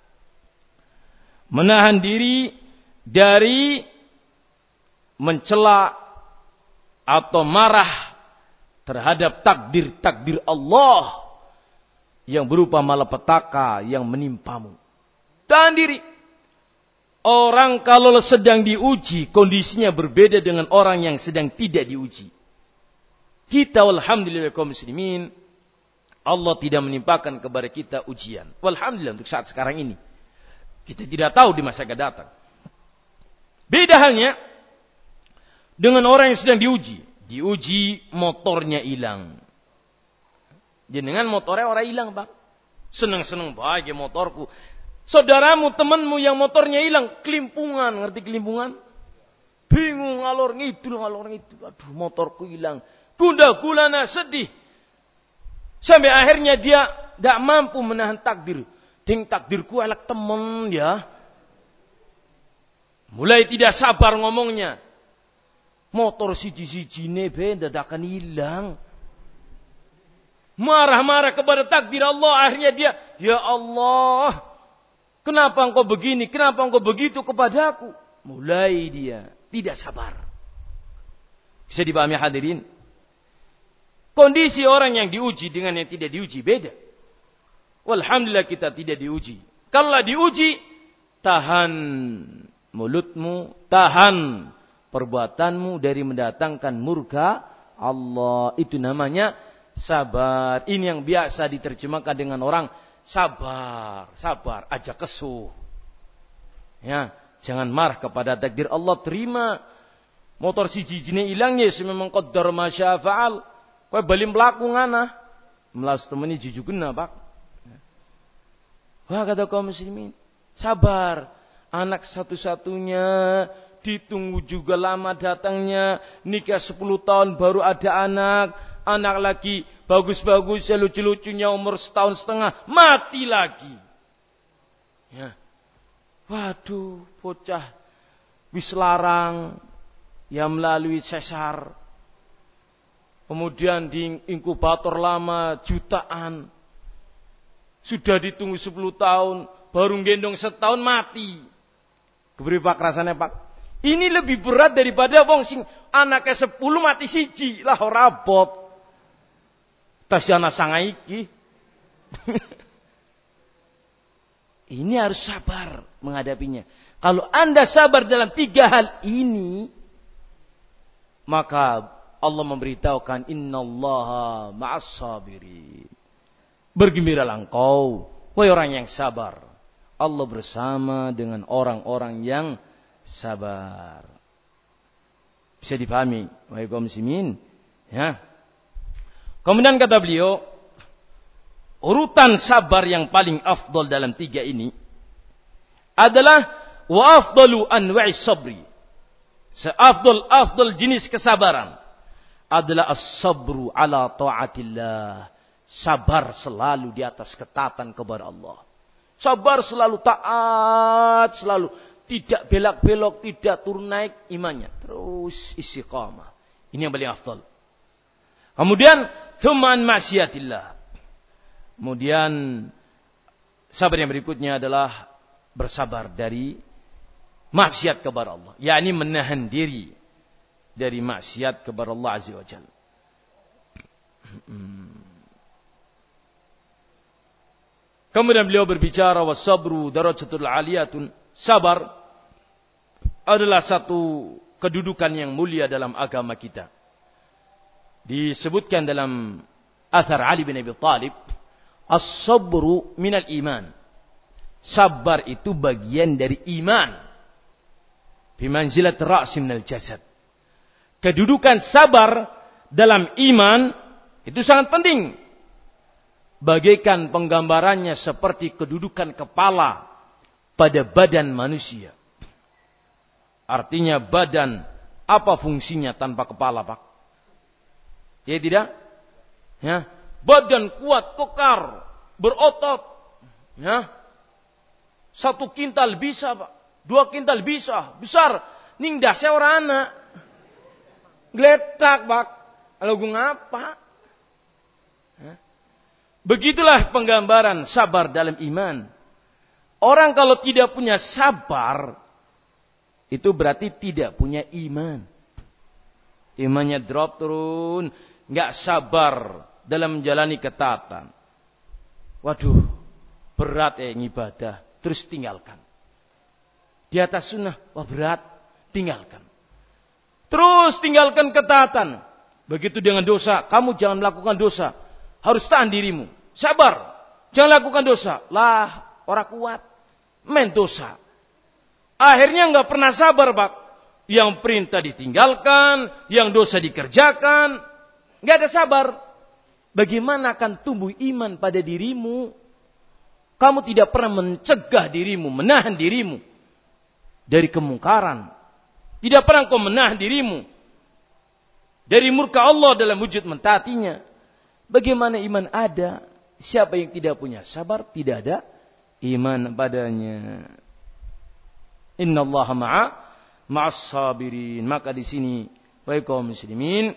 Menahan diri dari mencela atau marah terhadap takdir-takdir Allah yang berupa malapetaka yang menimpamu. Tahan diri. Orang kalau sedang diuji, kondisinya berbeda dengan orang yang sedang tidak diuji. Kita walhamdulillah kaum muslimin, Allah tidak menimpakan kepada kita ujian. Walhamdulillah untuk saat sekarang ini. Kita tidak tahu di masa akan datang. Beda halnya dengan orang yang sedang diuji. Diuji motornya hilang. Jenengan motornya orang hilang, Pak. Senang-senang bahagia motorku. Saudaramu, temanmu yang motornya hilang, kelimpungan, ngerti kelimpungan? Bingung ngalor ngidul. Aduh, motorku hilang. Gundah gulana sedih. Sampai akhirnya dia tidak mampu menahan takdir. Ding takdirku elak temen ya. Mulai tidak sabar ngomongnya. Motor siji-sijine benda akan hilang. Marah-marah kepada takdir Allah. Akhirnya dia, ya Allah, kenapa engkau begini? Kenapa engkau begitu kepadaku? Mulai dia tidak sabar. Bisa dipahami hadirin? Kondisi orang yang diuji dengan yang tidak diuji beda. Walhamdulillah kita tidak diuji. Kalau diuji, tahan mulutmu, tahan perbuatanmu dari mendatangkan murka Allah. Itu namanya sabar. Ini yang biasa diterjemahkan dengan orang sabar, sabar, aja kesuh. Ya, jangan marah kepada takdir Allah, terima. Motor siji jine ilangnya memang qaddar ma syaa fa'al. Kowe bali mlaku ngana. Melas temeni jujugeuna, Pak. Wah, kata kaum muslimin, sabar. Anak satu-satunya, ditunggu juga lama datangnya, nikah 10 tahun baru ada anak. Anak lagi bagus-bagus, lucu-lucunya umur 1,5 tahun, mati lagi. Ya. Waduh, bocah wis larang yang melalui sesar. Kemudian di inkubator lama jutaan. Sudah ditunggu 10 tahun, baru gendong 1 tahun mati. Keberi Pak rasanya, Pak. Ini lebih berat daripada wong sing anaknya 10 mati siji. Lah ora abot. Tasyana sanga iki. Ini harus sabar menghadapinya. Kalau Anda sabar dalam 3 hal ini, maka Allah memberitahukan innallaha ma'as sabirin. Bergembiralah engkau, wahai orang yang sabar. Allah bersama dengan orang-orang yang sabar. Bisa dipahami, wahai kaum muslimin? Ya. Kemudian kata beliau, urutan sabar yang paling afdal dalam 3 ini adalah wa afdalu anwa'is sabri. Seafdal jenis kesabaran adalah as-sabru ala ta'atillah. Sabar selalu di atas ketaatan kepada Allah. Sabar selalu taat, selalu tidak belak-belok, tidak turun naik imannya. Terus istiqamah. Ini yang paling afdal. Kemudian, thumma an ma'siyatillah. Kemudian sabar yang berikutnya adalah bersabar dari maksiat kepada Allah, yakni menahan diri dari maksiat kepada Allah Azza wa Jalla. Kemudian beliau berbicara wasabru darajatul aliyatun. Sabar adalah satu kedudukan yang mulia dalam agama kita. Disebutkan dalam athar Ali bin Abi Thalib, as-sabru minal iman. Sabar itu bagian dari iman. Bimanzilat ra'si minal jasad. Kedudukan sabar dalam iman itu sangat penting. Bagaikan penggambarannya seperti kedudukan kepala pada badan manusia. Artinya badan, apa fungsinya tanpa kepala, Pak? Ya tidak? Ya, badan kuat, kekar, berotot. Ya. 1 kintal bisa, Pak. 2 kintal bisa, besar. Ningdah seorang anak. Gletak, Pak. Lalu gue ngapa? Begitulah penggambaran sabar dalam iman. Orang kalau tidak punya sabar, itu berarti tidak punya iman. Imannya drop turun, nggak sabar dalam menjalani ketaatan. Waduh, berat ibadah, terus tinggalkan. Di atas sunnah, wah berat, tinggalkan. Terus tinggalkan ketaatan. Begitu dengan dosa, kamu jangan melakukan dosa. Harus tahan dirimu. Sabar. Jangan lakukan dosa. Lah, orang kuat. Main dosa. Akhirnya enggak pernah sabar, Pak. Yang perintah ditinggalkan. Yang dosa dikerjakan. Enggak ada sabar. Bagaimana akan tumbuh iman pada dirimu? Kamu tidak pernah mencegah dirimu, menahan dirimu dari kemungkaran. Tidak pernah kau menahan dirimu dari murka Allah dalam wujud mentaatinya. Bagaimana iman ada? Siapa yang tidak punya sabar, tidak ada iman padanya. Innallaha ma'as sabirin. Maka di sini, baik kaum muslimin,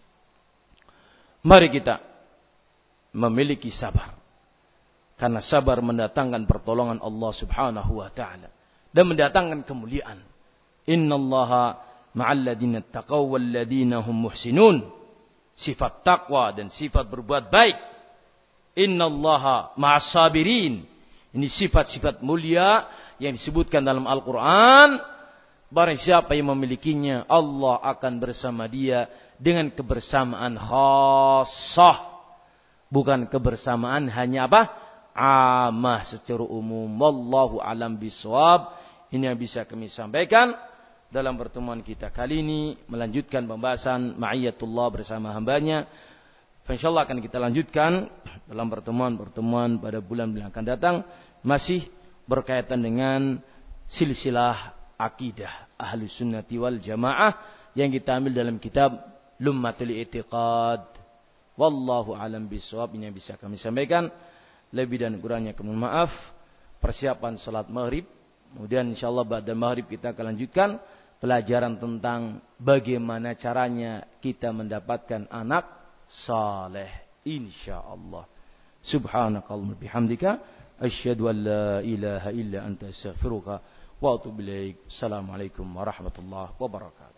mari kita memiliki sabar. Karena sabar mendatangkan pertolongan Allah Subhanahu wa taala dan mendatangkan kemuliaan. Innallaha ma'al ladzina taqaw wal ladzina hum muhsinun. Sifat takwa dan sifat berbuat baik. Innallaha ma'as sabirin. Ini sifat-sifat mulia yang disebutkan dalam Al-Qur'an. Barang siapa yang memilikinya, Allah akan bersama dia dengan kebersamaan khassah. Bukan kebersamaan hanya apa? Amah secara umum. Wallahu alam bisawab. Ini yang bisa kami sampaikan dalam pertemuan kita kali ini, melanjutkan pembahasan ma'iyatullah bersama hambanya. InsyaAllah akan kita lanjutkan dalam pertemuan-pertemuan pada bulan-bulan akan datang, masih berkaitan dengan silsilah akidah Ahlus Sunnati wal Jamaah yang kita ambil dalam kitab Lummatul I'tiqad. Wallahu alam bisawab. Ini yang bisa kami sampaikan. Lebih dan kurangnya kami mohon maaf. Persiapan salat maghrib. Kemudian insyaallah ba'da maghrib kita akan lanjutkan pelajaran tentang bagaimana caranya kita mendapatkan anak saleh, insyaallah. Subhanakallahumma bihamdika asyhadu an la ilaha illa anta astaghfiruka wa atubu ilaik. Assalamualaikum warahmatullahi wabarakatuh.